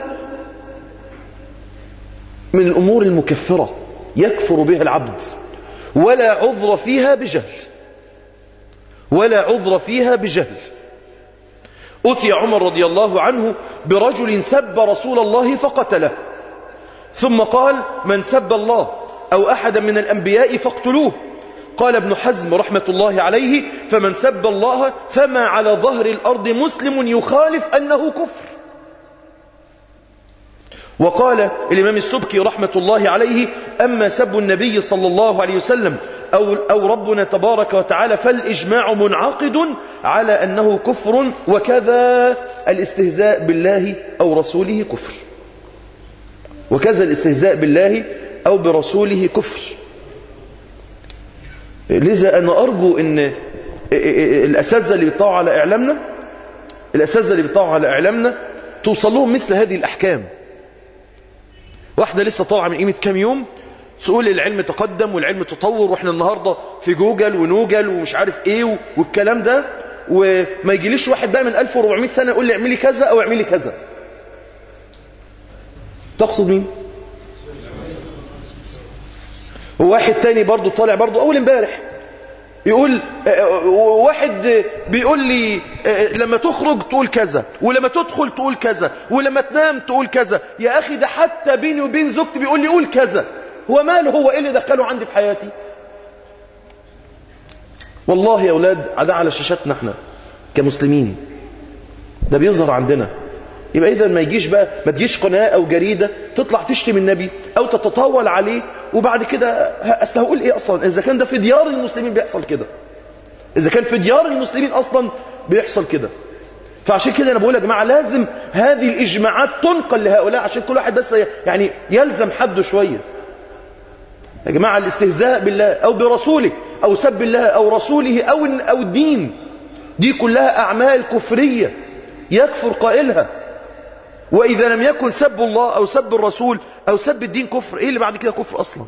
من الأمور المكفرة يكفر بها العبد، ولا عذر فيها بجهل، ولا عذر فيها بجهل. أتي عمر رضي الله عنه برجل سب رسول الله فقتله، ثم قال: من سب الله أو أحدا من الأنبياء فاقتلوه. قال ابن حزم رحمة الله عليه: فمن سب الله فما على ظهر الأرض مسلم يخالف أنه كفر. وقال الإمام السبكي رحمة الله عليه: أما سب النبي صلى الله عليه وسلم أو ربنا تبارك وتعالى فالإجماع منعقد على أنه كفر، وكذا الاستهزاء بالله أو رسوله كفر، وكذا الاستهزاء بالله أو برسوله كفر. لذا أنا أرجو أن الأساتذة اللي بيطلعوا على إعلامنا، الأساتذة اللي بيطلعوا على إعلامنا توصل لهم مثل هذه الأحكام. واحدة لسه طالعة من قيمة كام يوم تقول العلم تقدم والعلم تطور، واحنا النهاردة في جوجل ونوجل ومش عارف ايه والكلام ده، وما يجيليش واحد بقى من 1400 سنة يقول لي اعملي كذا او اعملي كذا. تقصد مين؟ وواحد تاني برضو طالع برضو اول امبارح يقول، واحد بيقول لي لما تخرج تقول كذا، ولما تدخل تقول كذا، ولما تنام تقول كذا. يا أخي ده حتى بيني وبين زوجتي بيقول لي قول كذا. هو ماله؟ هو إيه اللي دخله عندي في حياتي؟ والله يا أولاد ده على شاشاتنا احنا كمسلمين، ده بيظهر عندنا. يبقى إذا ما تجيش قناة أو جريدة تطلع تشتم النبي أو تتطاول عليه، وبعد كده أصل هقول إيه أصلا إذا كان ده في ديار المسلمين بيحصل كده، إذا كان في ديار المسلمين أصلا بيحصل كده. فعشان كده أنا بقول يا جماعة لازم هذه الإجماعات تنقل لهؤلاء، عشان كل واحد بس يعني يلزم حده شوية. يا جماعة الاستهزاء بالله أو برسوله أو سب الله أو رسوله أو الدين، دي كلها أعمال كفرية يكفر قائلها. وإذا لم يكن سب الله أو سب الرسول أو سب الدين كفر، إيه اللي بعد كده كفر أصلا؟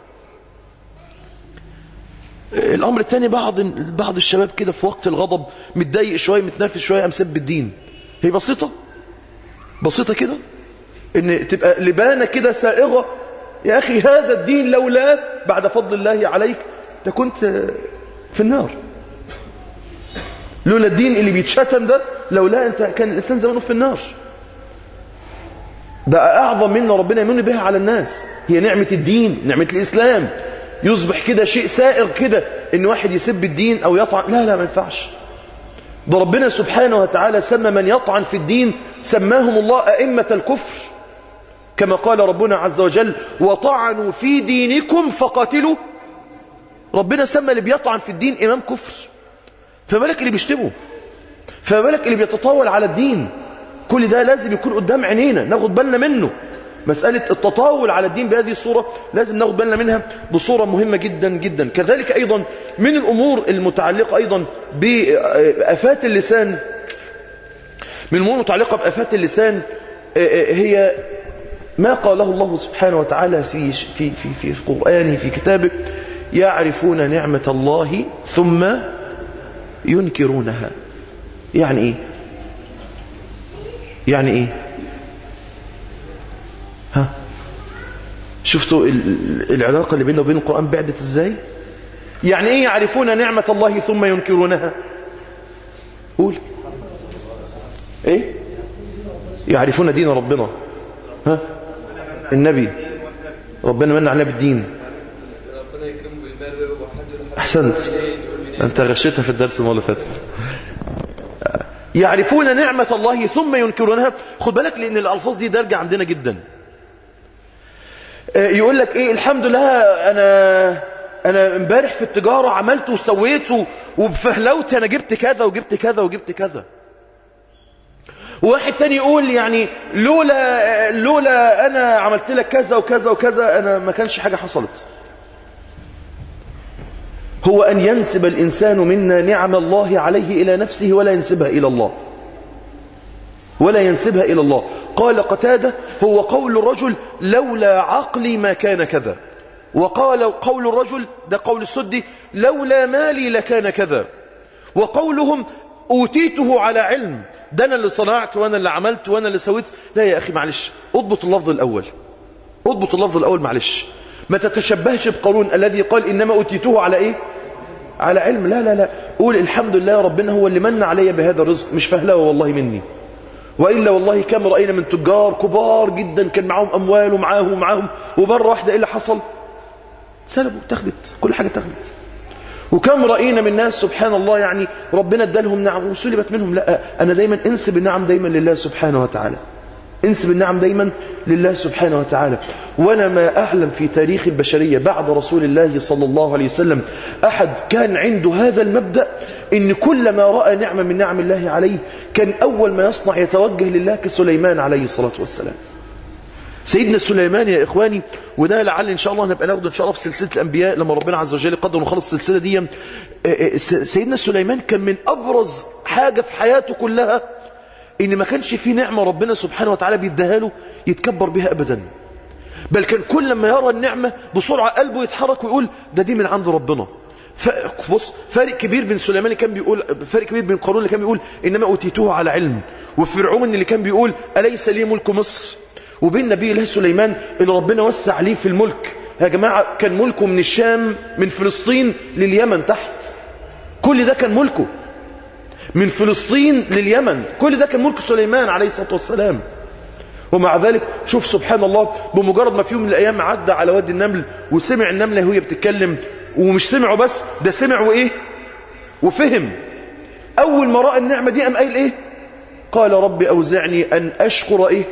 الأمر الثاني، بعض الشباب كده في وقت الغضب متضايق شوية متنافس شوية أم سب الدين. هي بسيطة كده، إن تبقى لبانة كده سائغة. يا أخي هذا الدين لولا بعد فضل الله عليك أنت كنت في النار. لولا الدين اللي بيتشتم ده، لولا أنت كان الإنسان زمانه في النار. ده أعظم منه ربنا يمن بها على الناس، هي نعمة الدين، نعمة الإسلام. يصبح كده شيء سائغ كده إن واحد يسب الدين أو يطعن. لا ما ينفعش. ده ربنا سبحانه وتعالى سمى من يطعن في الدين سماهم الله أئمة الكفر، كما قال ربنا عز وجل: وطعنوا في دينكم فقاتلوا. ربنا سمى اللي بيطعن في الدين إمام كفر، فما بالك اللي بيشتمه، فما بالك اللي بيتطاول على الدين. كل ده لازم يكون قدام عينينا ناخد بالنا منه. مسألة التطاول على الدين بهذه الصورة لازم ناخد بالنا منها بصورة مهمة جدا جدا. كذلك أيضا من الأمور المتعلقة أيضا بآفات اللسان، من الأمور المتعلقة بآفات اللسان هي ما قاله الله سبحانه وتعالى في قرآنه في كتابه: يعرفون نعمة الله ثم ينكرونها. يعني ايه؟ يعني ايه؟ ها، شفتوا العلاقة اللي بيننا وبين القرآن بعدت ازاي؟ يعني ايه يعرفون نعمة الله ثم ينكرونها؟ قول. ايه؟ يعرفون دين ربنا. ها، النبي ربنا من علينا بالدين. احسنت، انت غشيتها في الدرس المره اللي فاتت. يعرفون نعمة الله ثم ينكرونها. خد بالك لان الالفاظ دي دارجة عندنا جدا. يقول لك ايه؟ الحمد لله انا امبارح في التجارة عملت وسويت وبفهلوت انا جبت كذا وجبت كذا وجبت كذا. واحد تاني يقول يعني لولا انا عملت لك كذا وكذا وكذا انا ما كانش حاجة حصلت. هو أن ينسب الإنسان منا نعم الله عليه إلى نفسه ولا ينسبها إلى الله، ولا ينسبها إلى الله. قال قتادة: هو قول الرجل لولا عقلي ما كان كذا، وقال قول الرجل، ده قول السدي، لولا مالي لكان كذا. وقولهم أوتيته على علم، ده أنا اللي صنعت وأنا اللي عملت وأنا اللي سويت. لا يا أخي معلش، اضبط اللفظ الأول، اضبط اللفظ الأول معلش. ما تتشبهش بقارون الذي قال إنما أوتيته على إيه؟ على علم. لا لا لا، قول الحمد لله ربنا هو اللي من علي بهذا الرزق، مش فهلاوة والله مني. وإلا والله كم رأينا من تجار كبار جدا كان معهم أموال ومعاهم وبرة واحدة إيه اللي حصل؟ سلبوا، تاخدت كل حاجة، تاخدت. وكم رأينا من ناس سبحان الله يعني ربنا ادالهم نعم وسلبت منهم. لا، أنا دايما انسب النعم دايما لله سبحانه وتعالى، انسب النعم دايما لله سبحانه وتعالى. وانا ما اعلم في تاريخ البشرية بعد رسول الله صلى الله عليه وسلم احد كان عنده هذا المبدأ، ان كل ما رأى نعمة من نعم الله عليه كان اول ما يصنع يتوجه لله، كسليمان عليه الصلاة والسلام. سيدنا سليمان يا اخواني، وده لعل ان شاء الله نبقى ناخده ان شاء الله في سلسلة الانبياء لما ربنا عز وجل قدر ونخلص السلسلة دي. سيدنا سليمان كان من ابرز حاجة في حياته كلها إن ما كانش في نعمة ربنا سبحانه وتعالى بيديها له يتكبر بها أبدا، بل كان كل ما يرى النعمة بسرعة قلبه يتحرك ويقول دي من عند ربنا. بص، فارق كبير بين سليمان اللي كان بيقول، فارق كبير بين قارون اللي كان بيقول إنما أوتيته على علم، وفرعون اللي كان بيقول أليس لي ملك مصر، وبين نبي الله سليمان اللي ربنا وسع عليه في الملك. يا جماعة كان ملكه من الشام، من فلسطين لليمن تحت، كل ده كان ملكه، من فلسطين لليمن، كل ده كان ملك سليمان عليه الصلاة والسلام. ومع ذلك شوف سبحان الله، بمجرد ما في يوم من الأيام عدى على وادي النمل وسمع النملة وهي بتتكلم، ومش سمعوا بس، ده سمع وإيه وفهم. أول ما رأى النعمة دي قام قايل إيه؟ قال رب أوزعني أن أشكر إيه؟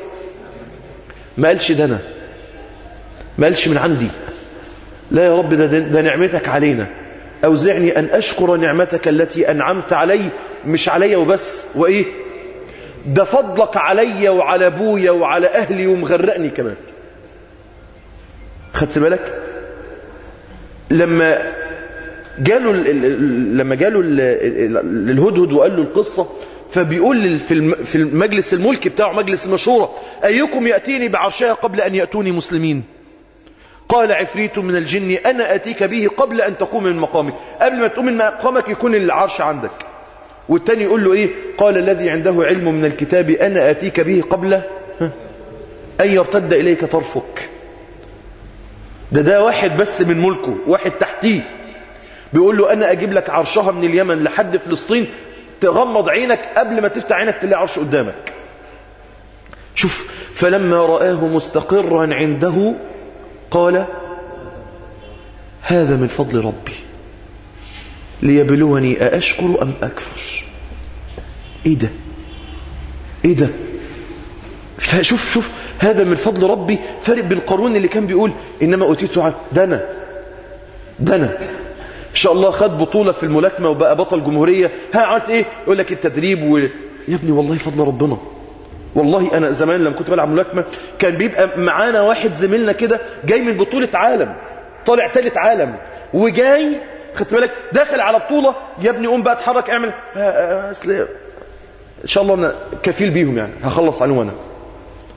ما قالش ده أنا، ما قالش من عندي، لا يا رب ده نعمتك علينا، أوزعني أن أشكر نعمتك التي أنعمت علي، مش علي وبس، وإيه ده فضلك علي وعلى أبويا وعلى أهلي ومغرقني كمان. خدت بالك؟ لما جاله الهدهد وقال له القصة، فبيقول في المجلس الملكي بتاعه، مجلس المشورة: أيكم يأتيني بعرشها قبل أن يأتوني مسلمين؟ قال عفريت من الجن أنا أتيك به قبل أن تقوم من مقامك، قبل ما تقوم من مقامك يكون العرش عندك. والتاني يقول له إيه؟ قال الذي عنده علم من الكتاب أنا أتيك به قبل أن يرتد إليك طرفك. ده واحد بس من ملكه، واحد تحتيه بيقول له أنا أجيب لك عرشها من اليمن لحد فلسطين، تغمض عينك قبل ما تفتح عينك تلاقي عرش قدامك. شوف، فلما رآه مستقرا عنده قال هذا من فضل ربي ليبلوني أأشكر أم أكفر. إيه ده؟ فشوف هذا من فضل ربي. فرق بين قارون اللي كان بيقول إنما أوتيته على ده أنا إن شاء الله خد بطولة في الملاكمة وبقى بطل جمهورية، عملت إيه؟ يقول لك التدريب يا ابني والله فضل ربنا. والله أنا زمان لما كنت بلعب ملاكمة كان بيبقى معانا واحد زميلنا كده جاي من بطولة عالم، طالع ثالث عالم، وجاي خدت بالك داخل على بطولة، يا ابني قوم بقى اتحرك اعمل ان شاء الله انا كفيل بيهم يعني هخلص عليهم انا.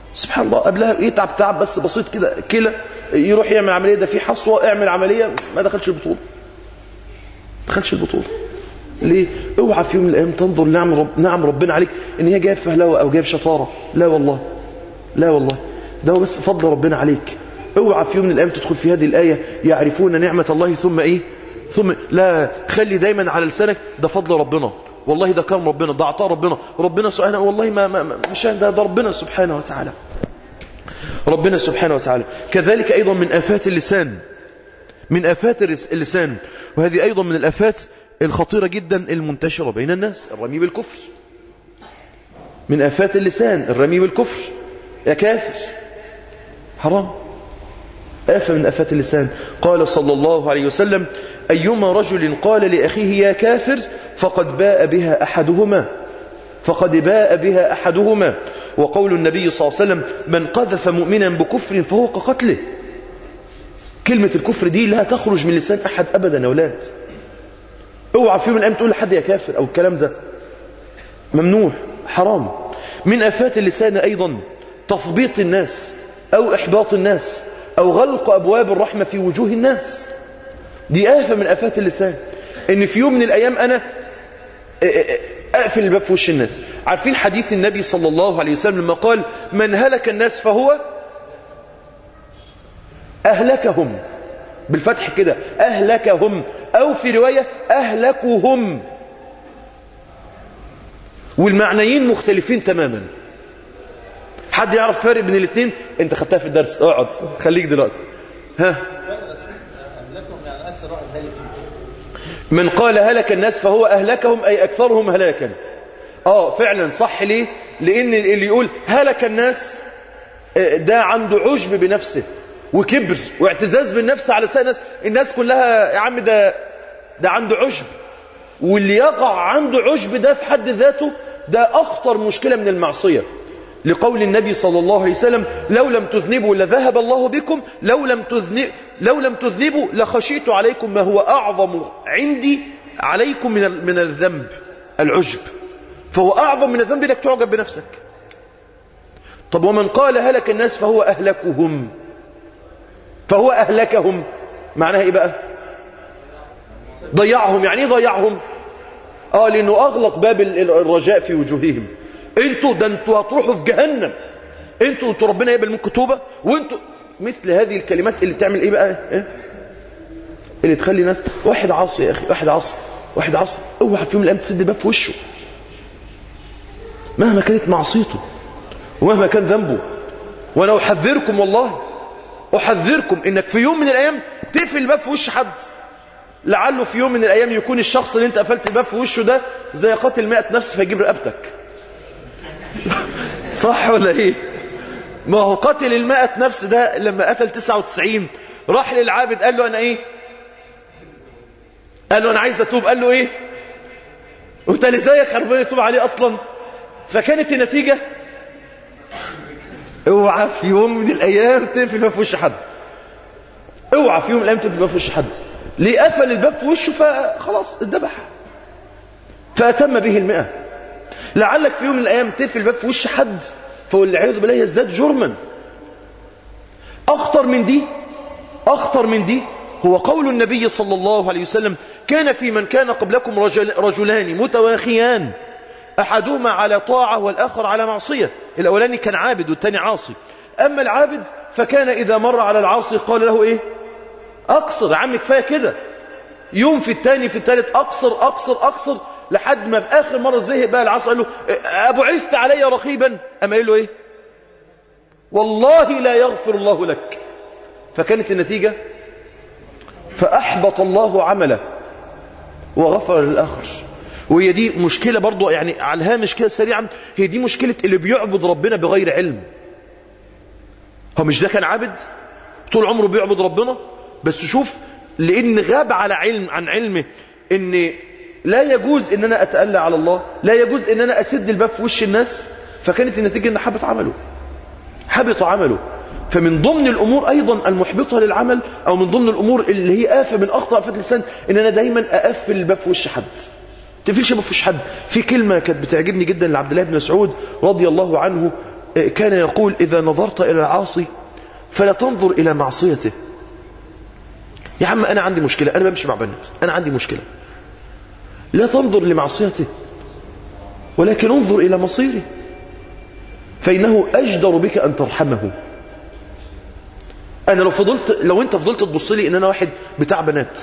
سبحان الله، قبلها يتعب تعب بس بسيط كده كلى، يروح يعمل عملية، ده في حصوة، اعمل عملية، ما دخلش البطولة. دخلش البطولة ليه؟ اوعى في يوم من الايام تنظر نعم ربنا عليك ان هي جايه فهلوه او جايه شطاره. لا والله، لا والله، ده هو بس فضل ربنا عليك. اوعى في يوم من الايام تدخل في هذه الايه يعرفون نعمه الله ثم ايه؟ ثم لا، خلي دايما على لسانك ده فضل ربنا، والله ده كرم ربنا، ده عطاء ربنا، ربنا سبحانه، والله ما مش ده ربنا سبحانه وتعالى، ربنا سبحانه وتعالى. كذلك ايضا من آفات اللسان، من آفات اللسان، وهذه ايضا من الآفات الخطيرة جدا المنتشرة بين الناس، الرمي بالكفر. من آفات اللسان الرمي بالكفر، يا كافر، حرام، آفة من آفات اللسان. قال صلى الله عليه وسلم: أيما رجل قال لأخيه يا كافر فقد باء بها أحدهما، فقد باء بها أحدهما. وقول النبي صلى الله عليه وسلم: من قذف مؤمنا بكفر فهو كقتله. كلمة الكفر دي لا تخرج من لسان أحد أبدا يا أولاد. اوعى في يوم من الأيام تقول لحد يا كافر أو الكلام ده، ممنوع، حرام. من آفات اللسان أيضا تثبيط الناس أو إحباط الناس أو غلق أبواب الرحمة في وجوه الناس. دي آفة من آفات اللسان، إن في يوم من الأيام أنا أقفل الباب في وش الناس. عارفين حديث النبي صلى الله عليه وسلم لما قال: من هلك الناس فهو أهلكهم، بالفتح كده، أهلكهم، أو في رواية أهلكهم، والمعنيين مختلفين تماما. حد يعرف فرق بين الاثنين؟ انت خدتها في الدرس، اقعد خليك دلوقتي. ها، من قال هلك الناس فهو أهلكهم أي أكثرهم هلاكا. فعلا صح. ليه؟ لأن اللي يقول هلك الناس ده عنده عجب بنفسه وكبر واعتزاز بالنفس على سائر الناس كلها. يا عم ده عنده عجب، واللي يقع عنده عجب ده في حد ذاته ده أخطر مشكلة من المعصية، لقول النبي صلى الله عليه وسلم: لو لم تذنبوا لذهب الله بكم، لو لم تذنبوا لخشيت عليكم ما هو أعظم عندي عليكم من الذنب، العجب. فهو أعظم من الذنب انك تعجب بنفسك. طب ومن قال هلك الناس فهو أهلكهم، فهو أهلكهم معناها إيه بقى؟ ضيعهم. يعني إيه ضيعهم؟ لأنه أغلق باب الرجاء في وجوههم. انتوا هتروحوا في جهنم، انتوا ربنا يقبل منكم توبة، وانتوا مثل هذه الكلمات اللي تعمل ايه بقى؟ اللي تخلي ناس، واحد عاصي يا اخي، واحد عاصي، اوعى في يوم من الايام تسد الباب في وشه مهما كانت معصيته ومهما كان ذنبه. وانا احذركم، والله احذركم انك في يوم من الايام تقفل الباب في وش حد، لعله في يوم من الايام يكون الشخص اللي انت قفلت الباب في وشه ده زي قاتل 100 نفس فيجيب رقبتك. صح ولا ايه؟ ما هو قاتل 100 نفس ده لما قتل 99 راح للعابد قال له انا ايه؟ قال له انا عايز اتوب. قال له ايه؟ وانت اللي زيك ربنا يتوب عليه اصلا. فكانت النتيجة اوعى في يوم من الايام تقفل الباب في وش حد، اوعى في يوم من الايام تقفل الباب في وش حد. ليه؟ قفل الباب في وشه فخلاص اتذبح، فاتم به 100. لعلك في يوم من الايام تقفل الباب في وش حد فوالعياذ بالله يزداد جرما. اخطر من دي هو قول النبي صلى الله عليه وسلم: كان في من كان قبلكم رجلان متواخيان احدهما على طاعة والاخر على معصية. الاولاني كان عابد والثاني عاصي. اما العابد فكان اذا مر على العاصي قال له ايه؟ اقصر يا عم، كفايه كده. يوم في الثاني في الثالث اقصر لحد ما في اخر مره زهق بقى العاصي. قال له: ابعثت علي رقيبا؟ اما قال له ايه؟ والله لا يغفر الله لك. فكانت النتيجه فاحبط الله عمله وغفر للاخر. وهي دي مشكله برضو، يعني على الهامش كده سريعا، هي دي مشكله اللي بيعبد ربنا بغير علم. هو مش ده كان عابد طول عمره بيعبد ربنا، بس شوف لان غاب على علمه ان لا يجوز ان انا اتألى على الله، لا يجوز ان انا اسد الباب في وش الناس، فكانت النتيجة ان حبط عمله. فمن ضمن الامور ايضا المحبطة للعمل، او من ضمن الامور اللي هي آفة من اخطر آفات اللسان، ان انا دايما اقفل الباب في وش حد. تقفلش الباب في وش حد. في كلمة كانت بتعجبني جدا لعبد الله بن مسعود رضي الله عنه، كان يقول إذا نظرت إلى العاصي فلا تنظر إلى معصيته. يا عم أنا عندي مشكلة، أنا بمشي مع بنات، أنا عندي مشكلة، لا تنظر لمعصيته ولكن انظر إلى مصيره، فإنه أجدر بك أن ترحمه. أنا لو أنت فضلت تبص لي إن أنا واحد بتاع بنات،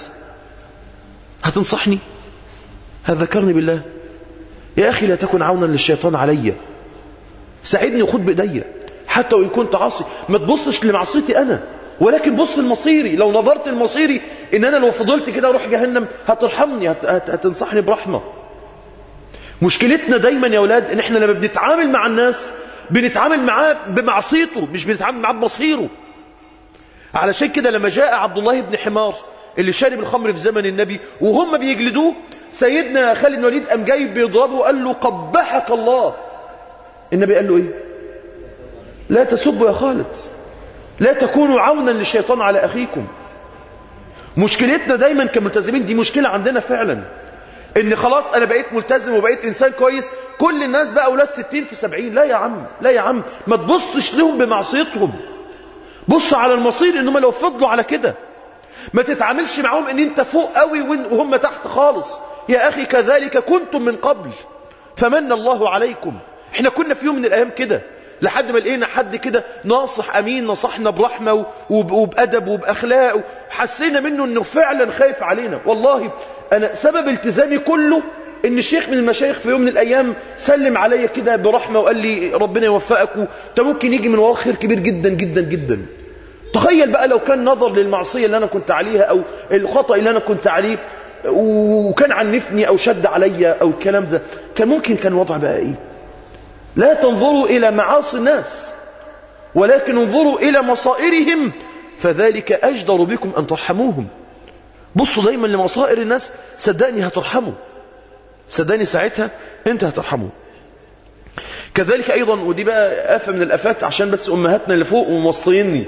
هتنصحني؟ هتذكرني بالله؟ يا أخي لا تكن عونا للشيطان علي، ساعدني وخد بإيدي حتى وإن كنت عاصي. ما تبصش لمعصيتي أنا، ولكن بص لمصيري. لو نظرت لمصيري إن أنا لو فضلت كده أروح جهنم، هترحمني، هتنصحني برحمة. مشكلتنا دايما يا أولاد إن إحنا لما بنتعامل مع الناس بنتعامل معاه بمعصيته، مش بنتعامل معاه بمصيره. علشان كده لما جاء عبد الله بن حمار اللي شارب الخمر في زمن النبي وهم بيجلدوه، سيدنا خالد بن الوليد قام جاي بيضربه وقال له قبحك الله. النبي قال له ايه؟ لا تسبوا يا خالد، لا تكونوا عونا للشيطان على اخيكم. مشكلتنا دايما كملتزمين، دي مشكلة عندنا فعلا، ان خلاص انا بقيت ملتزم وبقيت انسان كويس، كل الناس بقى اولاد 60 في 70. لا يا عم، لا يا عم، ما تبصش لهم بمعصيتهم، بص على المصير انهم لو فضلوا على كده. ما تتعاملش معهم ان انت فوق قوي وهم تحت خالص. يا اخي كذلك كنتم من قبل فمن الله عليكم. احنا كنا في يوم من الايام كده، لحد ما لقينا حد كده ناصح امين نصحنا برحمه وبادب وباخلاق، وحسينا منه انه فعلا خايف علينا. والله انا سبب التزامي كله ان الشيخ من المشايخ في يوم من الايام سلم عليا كده برحمه وقال لي ربنا يوفقك، وانت ممكن يجي من وراه خير كبير جدا جدا جدا. تخيل بقى لو كان نظر للمعصيه اللي انا كنت عليها او الخطا اللي انا كنت عليه وكان عنفني او شد عليا او الكلام ده، كان الوضع بقى ايه؟ لا تنظروا الى معاصي الناس ولكن انظروا الى مصائرهم فذلك اجدر بكم ان ترحموهم. بصوا دايما لمصائر الناس، صدقني هترحموا، صدقني ساعتها انت هترحمه. كذلك ايضا، ودي بقى آفة من الآفات عشان بس امهاتنا اللي فوق وموصيني،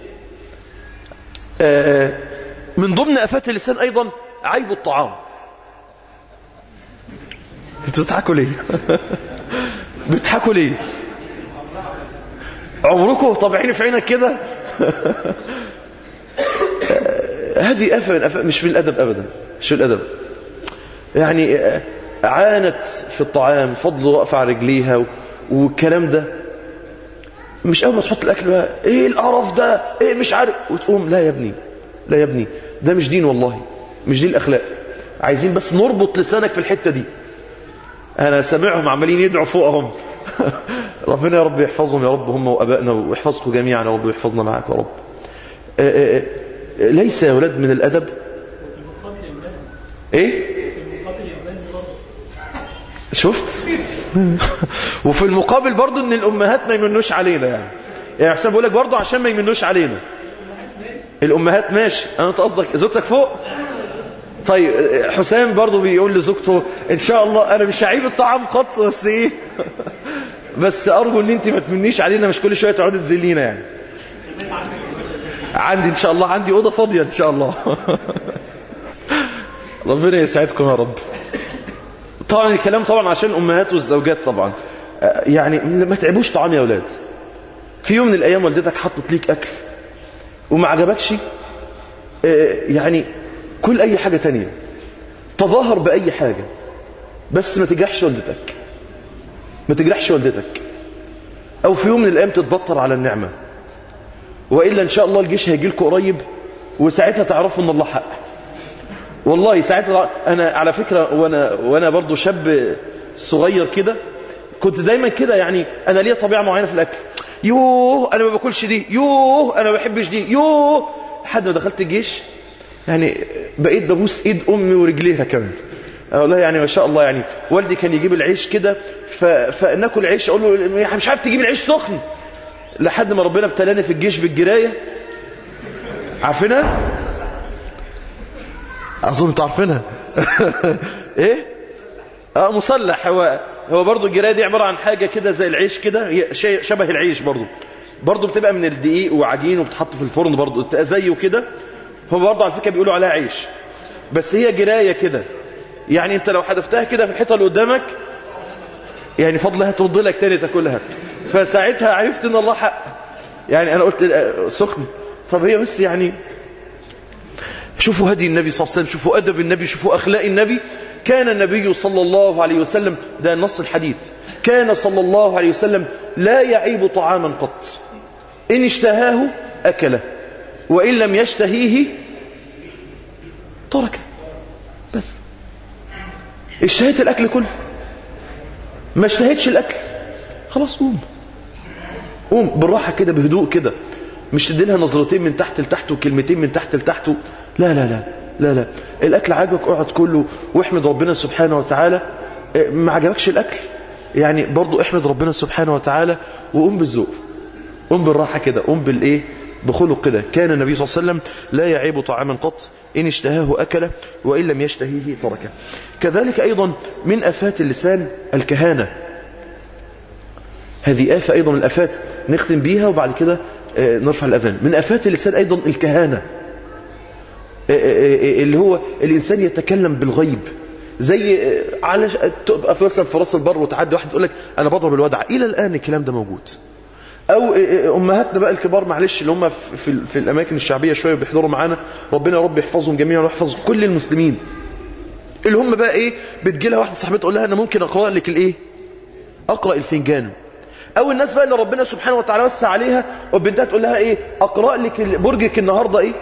من ضمن آفات اللسان ايضا عيب الطعام. انتوا بتضحكوا ليه؟ بتضحكوا ليه؟ عمركم طبعين في عينك كده؟ هذه آفة من آفات، مش من الأدب أبدا، مش من الأدب. يعني عانت في الطعام، فضل واقفة على رجليها والكلام ده، مش أول ما تحط الأكل بقى إيه القرف ده، إيه مش عارف، وتقوم لا يا ابني، لا يا ابني، ده مش دين والله، مش دي الأخلاق. عايزين بس نربط لسانك في الحتة دي. أنا سامعهم عمالين يدعوا فوقهم. ربنا يا رب يحفظهم يا رب، هم وأبائنا، ويحفظكم جميعا يا رب، ويحفظنا معك يا رب. ليس يا ولاد من الأدب إيه؟ شفت؟ وفي المقابل برضو ان الامهات ما يمنوش علينا، يعني حسين بقول لك برضو عشان ما يمنوش علينا. الامهات ماشي، انت قصدك زوجتك فوق؟ طيب حسين برضو بيقول لزوجته ان شاء الله انا مش هعيب الطعام قط، بس ايه بس ارجو ان انت ما تمنيش علينا، مش كل شويه تقعدي تذلينا. يعني عندي ان شاء الله، عندي اوضه فاضيه ان شاء الله. ربنا يسعدكم يا رب. طبعا الكلام طبعا عشان الامهات والزوجات طبعا، يعني ما تعبوش طعام يا اولاد. في يوم من الايام والدتك حطت ليك اكل وما عجبكش، يعني كل اي حاجه تانية، تظاهر باي حاجه، بس ما تجرحش والدتك، ما تجرحش والدتك. او في يوم من الايام تتبطر على النعمه، والا ان شاء الله الجيش هيجي لكم قريب، وساعتها تعرفوا ان الله حق. والله ساعتها انا على فكره وانا برضو شاب صغير كده، كنت دايما كده، يعني انا ليا طبيعه معينه في الاكل، يوه انا ما باكلش دي، يوه انا ما بحبش دي، يوه لحد ما دخلت الجيش يعني بقيت ببوس ايد امي ورجليها كمان. والله يعني ما شاء الله، يعني والدي كان يجيب العيش كده فناكل عيش، اقول له مش عارف تجيب العيش سخن، لحد ما ربنا ابتلاني في الجيش بالجرايه. عارفينها؟ اظن انتوا عارفينها. ايه مسلح. هو برضو الجرايه دي عباره عن حاجه كده زي العيش كده، هي شبه العيش برضو بتبقى من الدقيق وعجين وبتحط في الفرن برضو زيه كده. هو برضو على فكره بيقولوا عليها عيش، بس هي جرايه كده، يعني انت لو حذفتها كده في الحيطه اللي قدامك يعني فضلها ترد لك تاني تاكلها. فساعتها عرفت ان الله حق. يعني انا قلت سخن، طب هي بس يعني شوفوا هدي النبي صلى الله عليه وسلم، شوفوا أدب النبي، شوفوا أخلاق النبي. كان النبي صلى الله عليه وسلم، ده نص الحديث، كان صلى الله عليه وسلم لا يعيب طعاما قط، إن اشتهاه أكله وإن لم يشتهيه تركه. بس اشتهيت الأكل كله، ما اشتهيتش الأكل خلاص قوم بالراحة كده، بهدوء كده، مش تديلها نظرتين من تحت لتحت وكلمتين من تحت لتحت. لا لا لا لا لا، الأكل عجبك اقعد كله واحمد ربنا سبحانه وتعالى. ما عجبكش الأكل يعني برضو احمد ربنا سبحانه وتعالى وقوم بالذوق، قوم بالراحة كده، قوم بالإيه، بخلق كده. كان النبي صلى الله عليه وسلم لا يعيب طعاما قط، إن اشتهاه أكله وإن لم يشتهيه تركه. كذلك أيضا من آفات اللسان الكهانة، هذه آفة أيضا من الآفات نختم بيها وبعد كده نرفع الأذان. من آفات اللسان أيضا الكهانة، اللي هو الإنسان يتكلم بالغيب، زي على تبقى مثلا في راس البر وتعدي واحد تقول لك أنا بضرب الودع. إلى الآن الكلام ده موجود. أو أمهاتنا بقى الكبار معلش اللي هم في الأماكن الشعبية شوية بيحضروا معانا، ربنا يا رب يحفظهم جميعا ويحفظ كل المسلمين، اللي هم بقى إيه، بتجي لها واحدة صاحبتها تقول لها أنا ممكن أقرأ لك الإيه، أقرأ الفنجان. أو الناس بقى اللي ربنا سبحانه وتعالى وسع عليها وبنتها تقول لها إيه، أقرأ لك برجك النهاردة إيه.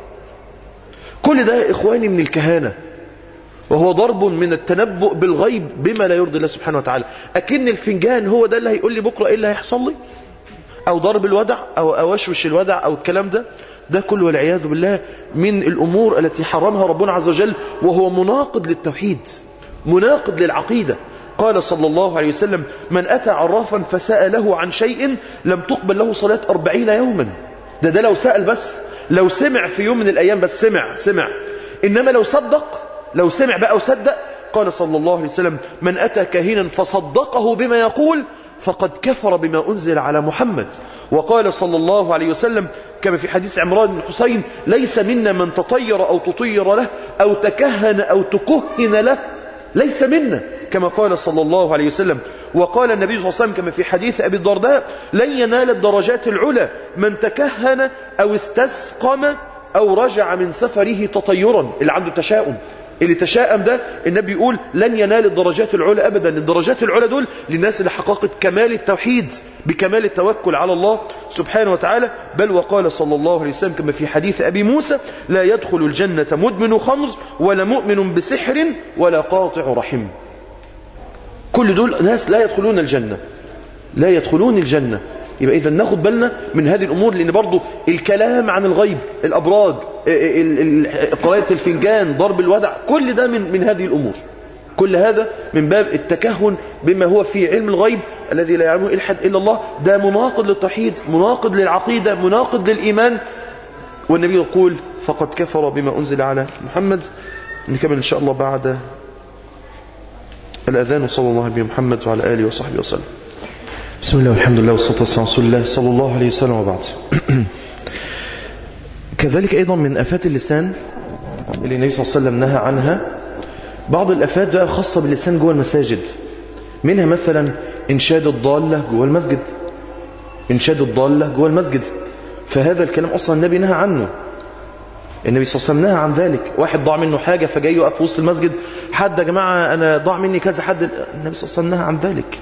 كل ده يا إخواني من الكهانة، وهو ضرب من التنبؤ بالغيب بما لا يرضي الله سبحانه وتعالى. أكن الفنجان هو ده اللي هيقول لي بكرة إيه اللي هيحصل لي، أو ضرب الودع أو أوشوش الودع أو الكلام ده كله والعياذ بالله من الأمور التي حرمها ربنا عز وجل، وهو مناقض للتوحيد، مناقض للعقيدة. قال صلى الله عليه وسلم من أتى عرافا فسأله عن شيء لم تقبل له صلاة 40 يوما. ده لو سأل بس، لو سمع في يوم من الأيام بس سمع. إنما لو صدق، لو سمع بقى وصدق، قال صلى الله عليه وسلم من أتى كاهنا فصدقه بما يقول فقد كفر بما أنزل على محمد. وقال صلى الله عليه وسلم كما في حديث عمران بن حسين ليس منا من تطير أو تطير له أو تكهن أو تكهن له، ليس منا، كما قال صلى الله عليه وسلم. وقال النبي صلى الله عليه وسلم كما في حديث أبي الدرداء لن ينال الدرجات العلى من تكهن أو استسقم أو رجع من سفره تطيرا. اللي عنده تشاؤم، اللي تشاءم ده النبي يقول لن ينال الدرجات العلى أبدا. الدرجات العلى دول للناس اللي حققت كمال التوحيد بكمال التوكل على الله سبحانه وتعالى. بل وقال صلى الله عليه وسلم كما في حديث أبي موسى لا يدخل الجنة مدمن خمر ولا مؤمن بسحر ولا قاطع رحم. كل دول ناس لا يدخلون الجنة، لا يدخلون الجنة. يبقى إذا ناخد بالنا من هذه الأمور، لأن برضو الكلام عن الغيب، الأبراج، قراءة الفنجان، ضرب الودع، كل ده من هذه الأمور. كل هذا من باب التكهن بما هو في علم الغيب الذي لا يعلمه إلا الله. ده مناقض للتوحيد، مناقض للعقيدة، مناقض للإيمان. والنبي يقول فقد كفر بما أنزل على محمد. نكمل إن شاء الله بعد الأذان. وصلى الله على محمد وعلى آله وصحبه وسلم. بسم الله والحمد لله والصلاة والسلام على رسول الله صلى الله عليه وسلم وبعد. كذلك أيضا من آفات اللسان اللي النبي صلى الله عليه وسلم نهى عنها بعض الآفات بقى خاصة باللسان جوه المساجد. منها مثلا إنشاد الضالة جوه المسجد، إنشاد الضالة جوه المسجد. فهذا الكلام أصلا النبي نهى عنه، النبي صلى الله عليه وسلم نهى عن ذلك. واحد ضاع منه حاجة فجاي يقف في وسط المسجد، حد يا جماعة أنا ضاع مني كذا، حد، النبي صلى الله عليه وسلم نهى عن ذلك.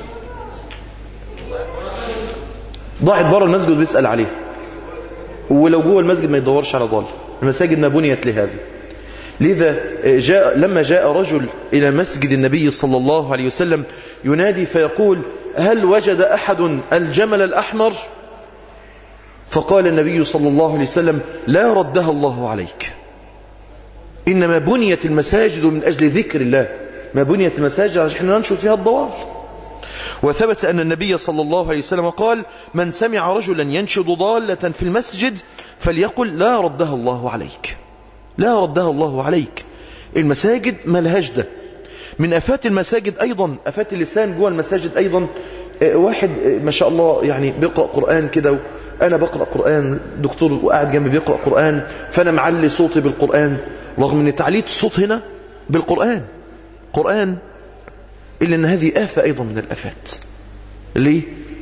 ضاعت بره المسجد بيسأل عليه، ولو جوه المسجد ما يدورش على ضال. المساجد ما بنيت لهذا. لذا لما جاء رجل إلى مسجد النبي صلى الله عليه وسلم ينادي فيقول هل وجد أحد الجمل الأحمر؟ فقال النبي صلى الله عليه وسلم لا ردها الله عليك، إنما بنيت المساجد من أجل ذكر الله، ما بنيت المساجد عشان ننشر فيها الضوال. وثبت أن النبي صلى الله عليه وسلم قال من سمع رجلا ينشد ضالة في المسجد فليقل لا ردها الله عليك، لا ردها الله عليك. المساجد ملهاش ده. من آفات المساجد أيضا آفات اللسان جوه المساجد أيضا، واحد ما شاء الله يعني بيقرأ قرآن كده، أنا بقرأ قرآن، دكتور وقاعد جنبي بيقرأ قرآن، فأنا معلي صوتي بالقرآن، رغم أن تعليت الصوت هنا بالقرآن قرآن، إلا أن هذه آفة أيضا من الآفات. ليه؟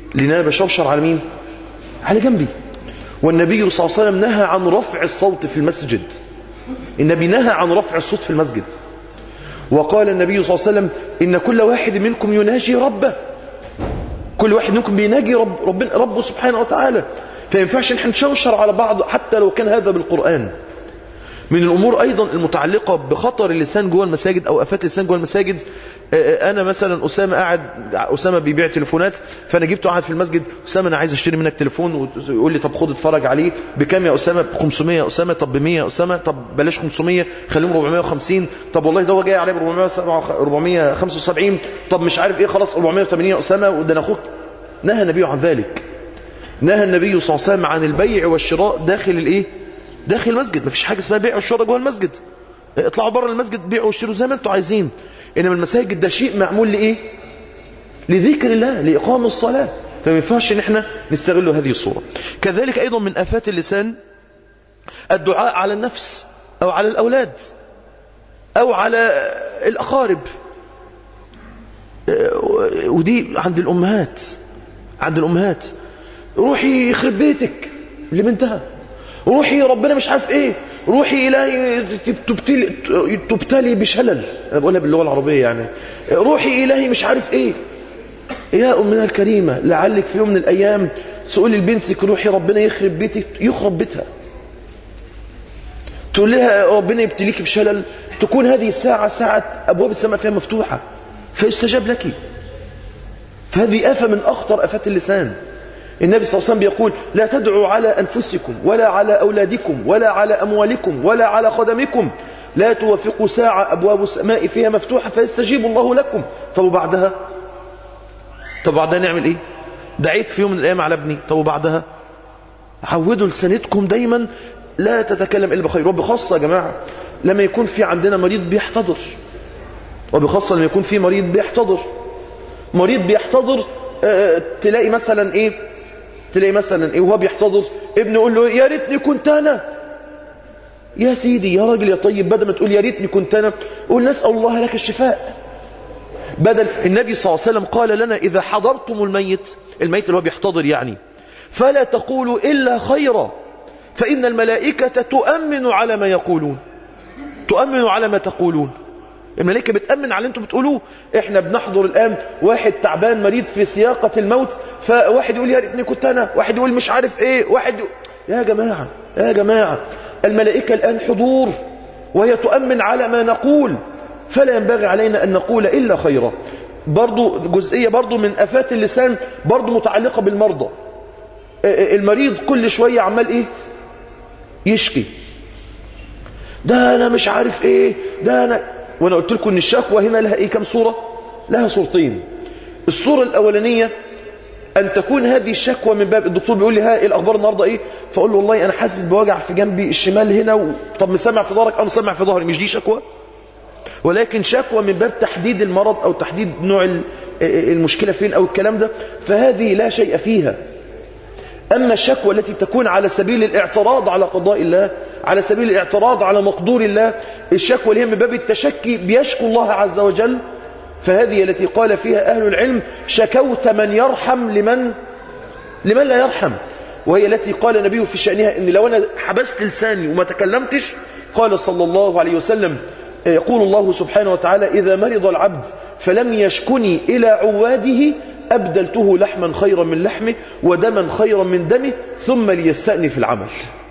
لأن أنا بشوشر على مين؟ على جنبي. والنبي صلى الله عليه وسلم نهى عن رفع الصوت في المسجد. النبي نهى عن رفع الصوت في المسجد. وقال النبي صلى الله عليه وسلم إن كل واحد منكم يناجي ربه. كل واحد منكم بيناجي ربه سبحانه وتعالى. فينفعش نحن نشوشر على بعض حتى لو كان هذا بالقرآن. من الأمور أيضا المتعلقة بخطر اللسان جوه المساجد أو آفات اللسان جوه المساجد. أنا مثلا أسامة بيبيع تليفونات، فأنا جبته قاعد في المسجد، أسامة أنا عايز أشتري منك تليفون، ويقول لي طب خد اتفرج عليه بكام يا أسامة؟ ب 500 يا أسامة. طب ب 100 يا أسامة. طب بلاش 500 خليهم 450. طب والله ده هو جاي عليه ب 475. طب مش عارف إيه، خلاص 480 يا أسامة. وده أنا أخوك. نهى النبي عن ذلك. نهى النبي صلى الله عليه وسلم عن البيع والشراء داخل الإيه؟ داخل المسجد. ما فيش حاجة اسمها بيع والشراء جوه المسجد. اطلعوا بره المسجد بيعوا واشتروا زي ما انتوا عايزين. انما المساجد ده شيء معمول لايه؟ لذكر الله، لاقام الصلاه. فما ينفعش ان احنا نستغل هذه الصوره. كذلك ايضا من آفات اللسان الدعاء على النفس او على الاولاد او على الاقارب. ودي عند الامهات. روحي يخرب بيتك لبنتها، روحي ربنا مش عارف ايه، روحي الهي تبتلي بشلل. انا بقولها باللغه العربيه يعني. روحي الهي مش عارف ايه. يا امنا الكريمه، لعلك في يوم من الايام تقولي لبنتك روحي ربنا يخرب بيتك، يخرب بيتها. تقول لها ربنا يبتليك بشلل، تكون هذه الساعه ساعه ابواب السماء فيها مفتوحه فيستجاب لك. فهذه آفة من أخطر آفات اللسان. النبي صلى الله عليه وسلم بيقول لا تدعوا على أنفسكم ولا على أولادكم ولا على أموالكم ولا على خدمكم، لا توافقوا ساعة أبواب السماء فيها مفتوحة فيستجيب الله لكم. طب وبعدها نعمل إيه؟ دعيت في يوم من الأيام على ابني، طب وبعدها عودوا لسانتكم دايما لا تتكلم إلا بخير. وبخاصة يا جماعة لما يكون في عندنا مريض بيحتضر، وبخاصة لما يكون في مريض بيحتضر تلاقي مثلا ايه وهو بيحتضر ابنه يقول له يا ريتني كنت انا. يا سيدي يا راجل يا طيب، بدل ما تقول يا ريتني كنت انا قول نسأل الله لك الشفاء. بدل النبي صلى الله عليه وسلم قال لنا إذا حضرتم الميت اللي هو بيحتضر يعني، فلا تقولوا إلا خيرا فإن الملائكة تؤمن على ما يقولون، تؤمن على ما تقولون. الملائكة بتأمن على اللي انتم بتقولوه. احنا بنحضر الآن واحد تعبان مريض في سياقة الموت، فواحد يقول يا ريتني كنت أنا، واحد يقول مش عارف ايه، يا جماعة الملائكة الآن حضور وهي تؤمن على ما نقول، فلا ينبغي علينا أن نقول إلا خيرا. برضو جزئية برضو من آفات اللسان برضو متعلقة بالمرضى. المريض كل شوية عمال ايه يشكي، ده أنا مش عارف ايه، ده أنا. وانا قلت لكم ان الشكوى هنا لها ايه؟ كم صورة؟ لها صورتين. الصورة الاولانية ان تكون هذه الشكوى من باب الدكتور بيقول لي ها ايه الاخبار النهارده ايه، فاقول له والله انا حاسس بوجع في جنبي الشمال هنا طب مسمع في ظهرك؟ مسمع في ظهري. مش دي شكوى؟ ولكن شكوى من باب تحديد المرض او تحديد نوع المشكلة فين او الكلام ده، فهذه لا شيء فيها. أما الشكوى التي تكون على سبيل الاعتراض على قضاء الله، على سبيل الاعتراض على مقدور الله، الشكوى اللي هي من باب التشكي بيشكو الله عز وجل، فهذه التي قال فيها أهل العلم شكوت من يرحم لمن لا يرحم. وهي التي قال النبي في شأنها إن لو أنا حبست لساني وما تكلمتش، قال صلى الله عليه وسلم يقول الله سبحانه وتعالى إذا مرض العبد فلم يشكني إلى عواده أبدلته لحما خيرا من لحمه ودما خيرا من دمه ثم ليستأنف في العمل.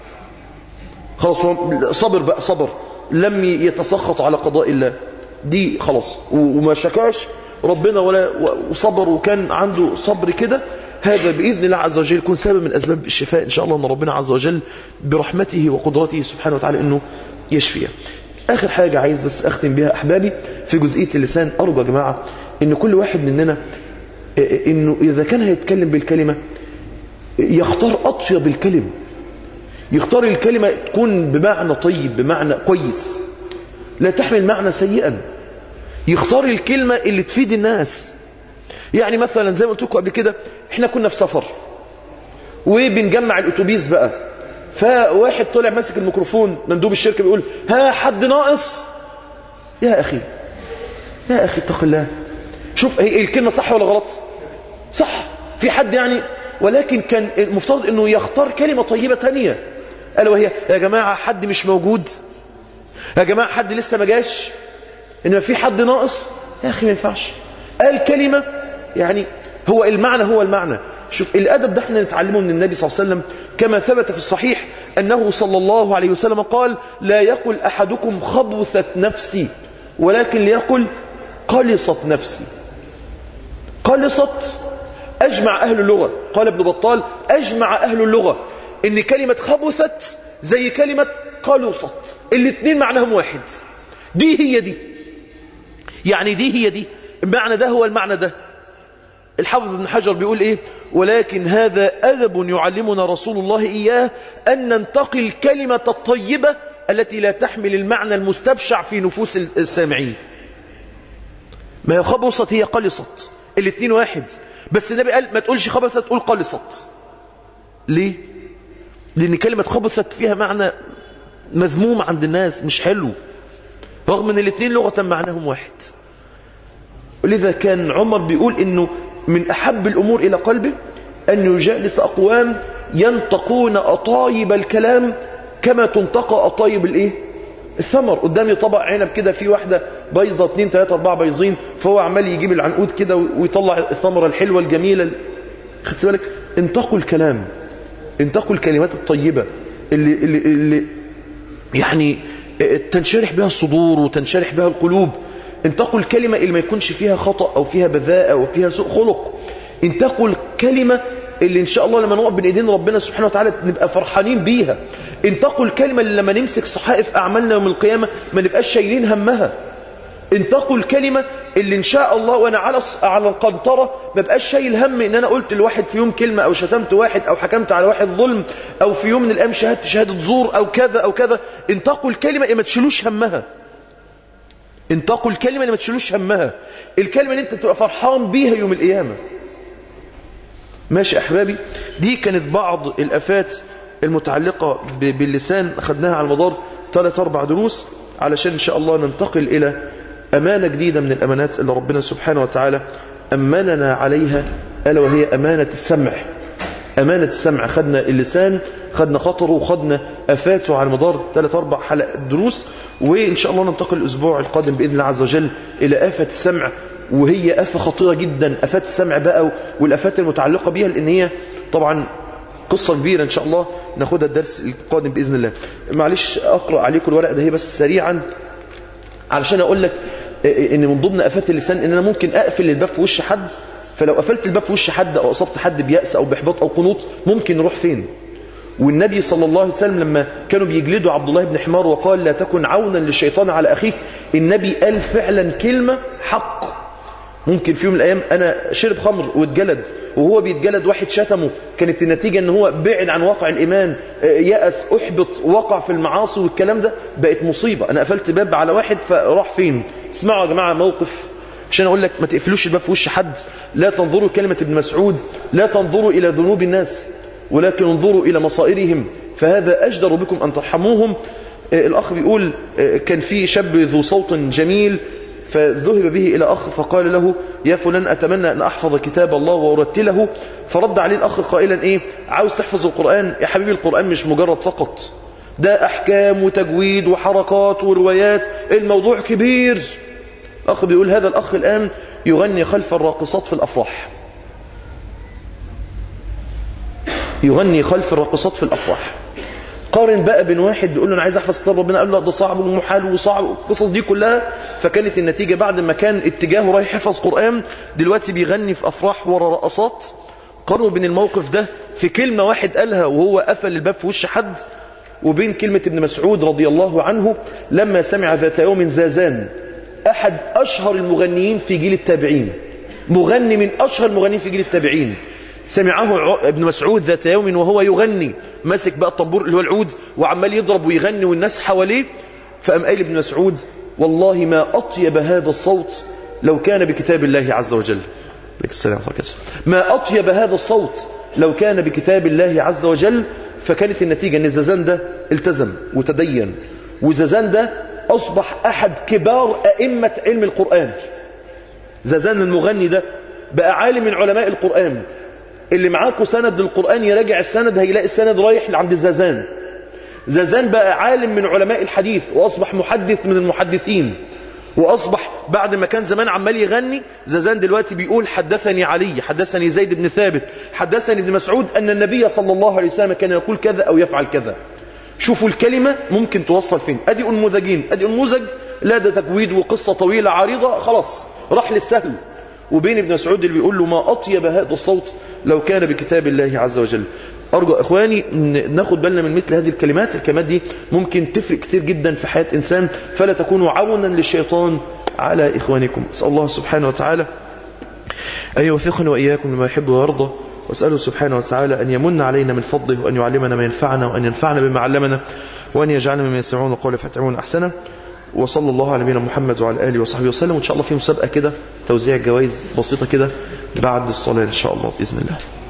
خلاص صبر بقى، صبر، لم يتسخط على قضاء الله، دي خلاص وما شكاش ربنا وصبر وكان عنده صبر كده. هذا بإذن الله عز وجل يكون سبب من أسباب الشفاء إن شاء الله، أن ربنا عز وجل برحمته وقدرته سبحانه وتعالى أنه يشفيه. آخر حاجة عايز بس أختم بها أحبابي في جزئية اللسان. أرجو يا جماعة أن كل واحد مننا انه اذا كان هيتكلم بالكلمة يختار اطيب الكلم، يختار الكلمة تكون بمعنى طيب، بمعنى كويس، لا تحمل معنى سيئا. يختار الكلمة اللي تفيد الناس. يعني مثلا زي ما قلت لكم قبل كده، احنا كنا في سفر وبنجمع الاتوبيس بقى، فواحد طلع ماسك الميكروفون مندوب الشركة بيقول ها حد ناقص؟ يا اخي اتق الله. شوف هي الكلمة صح ولا غلط؟ صح. في حد يعني، ولكن كان المفترض انه يختار كلمة طيبة تانية، قال وهي يا جماعة حد مش موجود، يا جماعة حد لسه ما جاش، انما في حد ناقص، يا اخي ما ينفعش. قال كلمة يعني هو المعنى. شوف الادب ده احنا نتعلمه من النبي صلى الله عليه وسلم، كما ثبت في الصحيح انه صلى الله عليه وسلم قال لا يقل احدكم خبثت نفسي، ولكن ليقل قلصت نفسي. قلصت اجمع اهل اللغة، قال ابن بطال اجمع اهل اللغة ان كلمة خبثت زي كلمة قلصت، الاثنين معناهم واحد. دي هي دي، يعني دي هي دي، المعنى ده هو المعنى ده. الحافظ ابن حجر بيقول ايه؟ ولكن هذا أدب يعلمنا رسول الله إياه أن ننتقي الكلمة الطيبة التي لا تحمل المعنى المستبشع في نفوس السامعين. ما هي خبصت هي قلصت، الاثنين واحد، بس النبي قال ما تقولش خبثت، تقول قلصت. ليه؟ لأن كلمة خبثت فيها معنى مذموم عند الناس، مش حلو، رغم ان الاثنين لغة معناهم واحد. ولذا كان عمر بيقول انه من احب الامور الى قلبه ان يجالس اقوام ينتقون اطايب الكلام كما تنتقى اطايب الايه؟ الثمر. قدامي طبق عنب كده، في واحدة بيضة 2 3 4 بيضين، فهو عمال يجيب العنقود كده ويطلع الثمرة الحلوة الجميلة. خدت بالك؟ انتقوا الكلام، انتقوا الكلمات الطيبة اللي يعني تنشرح بها الصدور وتنشرح بها القلوب. انتقوا الكلمة اللي ما يكونش فيها خطأ أو فيها بذاءة أو فيها سوء خلق. انتقوا الكلمة اللي إن شاء الله لما نقف بين إيدين ربنا سبحانه وتعالى نبقى فرحانين بيها. انتقوا الكلمة اللي لما نمسك صحائف أعمالنا يوم القيامة ما نبقاش شايلين همها. انتقوا الكلمة اللي إن شاء الله وأنا على القنطرة ما بقاش شايل هم إن أنا قلت لواحد في يوم كلمة أو شتمت واحد أو حكمت على واحد ظلم أو في يوم من الأيام شهدت شهادة زور أو كذا أو كذا. انتقوا الكلمة اللي ما تشيلوش همها. انتقوا الكلمة اللي ما تشيلوش همها، الكلمة اللي انت تبقى فرحان بيها يوم القيامة. ماشي أحبابي، دي كانت بعض الآفات المتعلقة باللسان، أخذناها على مدار 3-4 دروس علشان إن شاء الله ننتقل إلى أمانة جديدة من الأمانات اللي ربنا سبحانه وتعالى أمننا عليها، ألا وهي أمانة السمع. أمانة السمع، خدنا اللسان، خدنا خطره وخدنا أفاته على مدار 3-4 حلقات دروس، وإن شاء الله ننتقل الأسبوع القادم بإذن الله عز وجل إلى آفة السمع، وهي آفة خطيرة جدا، آفات السمع بقى والآفات المتعلقة بها، لأن هي طبعا قصة كبيرة إن شاء الله ناخدها الدرس القادم بإذن الله. معلش أقرأ عليكم الورق ده هي بس سريعا علشان أقول لك إن من ضمن آفات اللسان إن أنا ممكن أقفل الباب في وش حد، فلو قفلت الباب في وش حد أو أصبت حد بيأس أو بإحباط أو قنوط ممكن نروح فين. والنبي صلى الله عليه وسلم لما كانوا بيجلدوا عبد الله بن حمار وقال لا تكن عونا للشيطان على أخيك، النبي قال فعلا كلمة حق. ممكن في يوم من الأيام أنا شرب خمر واتجلد، وهو بيتجلد واحد شتمه، كانت النتيجة أن هو بعد عن واقع الإيمان، يأس، أحبط، وقع في المعاصي والكلام ده، بقت مصيبة. أنا قفلت باب على واحد فراح فين. اسمعوا يا جماعة موقف عشان أقول لك ما تقفلوش الباب في وش حد. لا تنظروا كلمة ابن مسعود، لا تنظروا إلى ذنوب الناس ولكن انظروا إلى مصائرهم فهذا أجدر بكم أن ترحموهم. الأخ بيقول كان في شاب ذو صوت جميل فذهب به إلى أخ فقال له يا فلان أتمنى أن أحفظ كتاب الله وأرتله. فرد عليه الأخ قائلا إيه، عاوز تحفظ القرآن؟ يا حبيبي القرآن مش مجرد فقط، ده أحكام وتجويد وحركات وروايات، الموضوع كبير. الأخ بيقول هذا الأخ الآن يغني خلف الراقصات في الأفراح، يغني خلف الراقصات في الأفراح. قارن بقى بين واحد بيقول له أنا عايز أحفظ كتاب ربنا، قال له ده صعب ومحال وصعب، القصص دي كلها. فكانت النتيجة بعد ما كان اتجاهه رايح يحفظ قرآن دلوقتي بيغني في أفراح ورا رقصات. قارنوا بين الموقف ده في كلمة واحد قالها وهو قفل الباب في وش حد، وبين كلمة ابن مسعود رضي الله عنه لما سمع ذات يوم زازان أحد أشهر المغنيين في جيل التابعين، مغني من أشهر المغنيين في جيل التابعين، سمعه ابن مسعود ذات يوم وهو يغني، ماسك بقى الطنبور اللي هو العود وعمال يضرب ويغني والناس حواليه. فقام قايل ابن مسعود والله ما أطيب هذا الصوت لو كان بكتاب الله عز وجل. لك السلام عليكم. ما أطيب هذا الصوت لو كان بكتاب الله عز وجل. فكانت النتيجة أن زازان ده التزم وتدين، وزازان ده أصبح أحد كبار أئمة علم القرآن. زازان المغني ده بقى عالم من علماء القرآن، اللي معاكم سند للقرآن يراجع السند، هيلاقي السند رايح لعند زازان. زازان بقى عالم من علماء الحديث وأصبح محدث من المحدثين، وأصبح بعد ما كان زمان عمال يغني، زازان دلوقتي بيقول حدثني علي، حدثني زيد بن ثابت، حدثني ابن مسعود أن النبي صلى الله عليه وسلم كان يقول كذا أو يفعل كذا. شوفوا الكلمة ممكن توصل فين. أدي أنموذجين، أدي أنموذج لا ده تجويد وقصة طويلة عريضة خلاص راح للسهل، وبين ابن مسعود اللي بيقول له ما أطيب هذا الصوت لو كان بكتاب الله عز وجل. أرجو إخواني ناخد بالنا من مثل هذه الكلمات. الكلمات دي ممكن تفرق كتير جدا في حياة إنسان، فلا تكونوا عونا للشيطان على إخوانكم. أسأل الله سبحانه وتعالى أن يوفقنا وإياكم لما يحب ويرضى، وأسأله سبحانه وتعالى أن يمن علينا من فضله، وأن يعلمنا ما ينفعنا، وأن ينفعنا بما علمنا، وأن يجعلنا ممن يستمعون القول فيتبعون أحسنه. وصلى الله على نبينا محمد وعلى آله وصحبه وسلم. وإن شاء الله في مسابقة كده توزيع جوائز بسيطة كده بعد الصلاة إن شاء الله بإذن الله.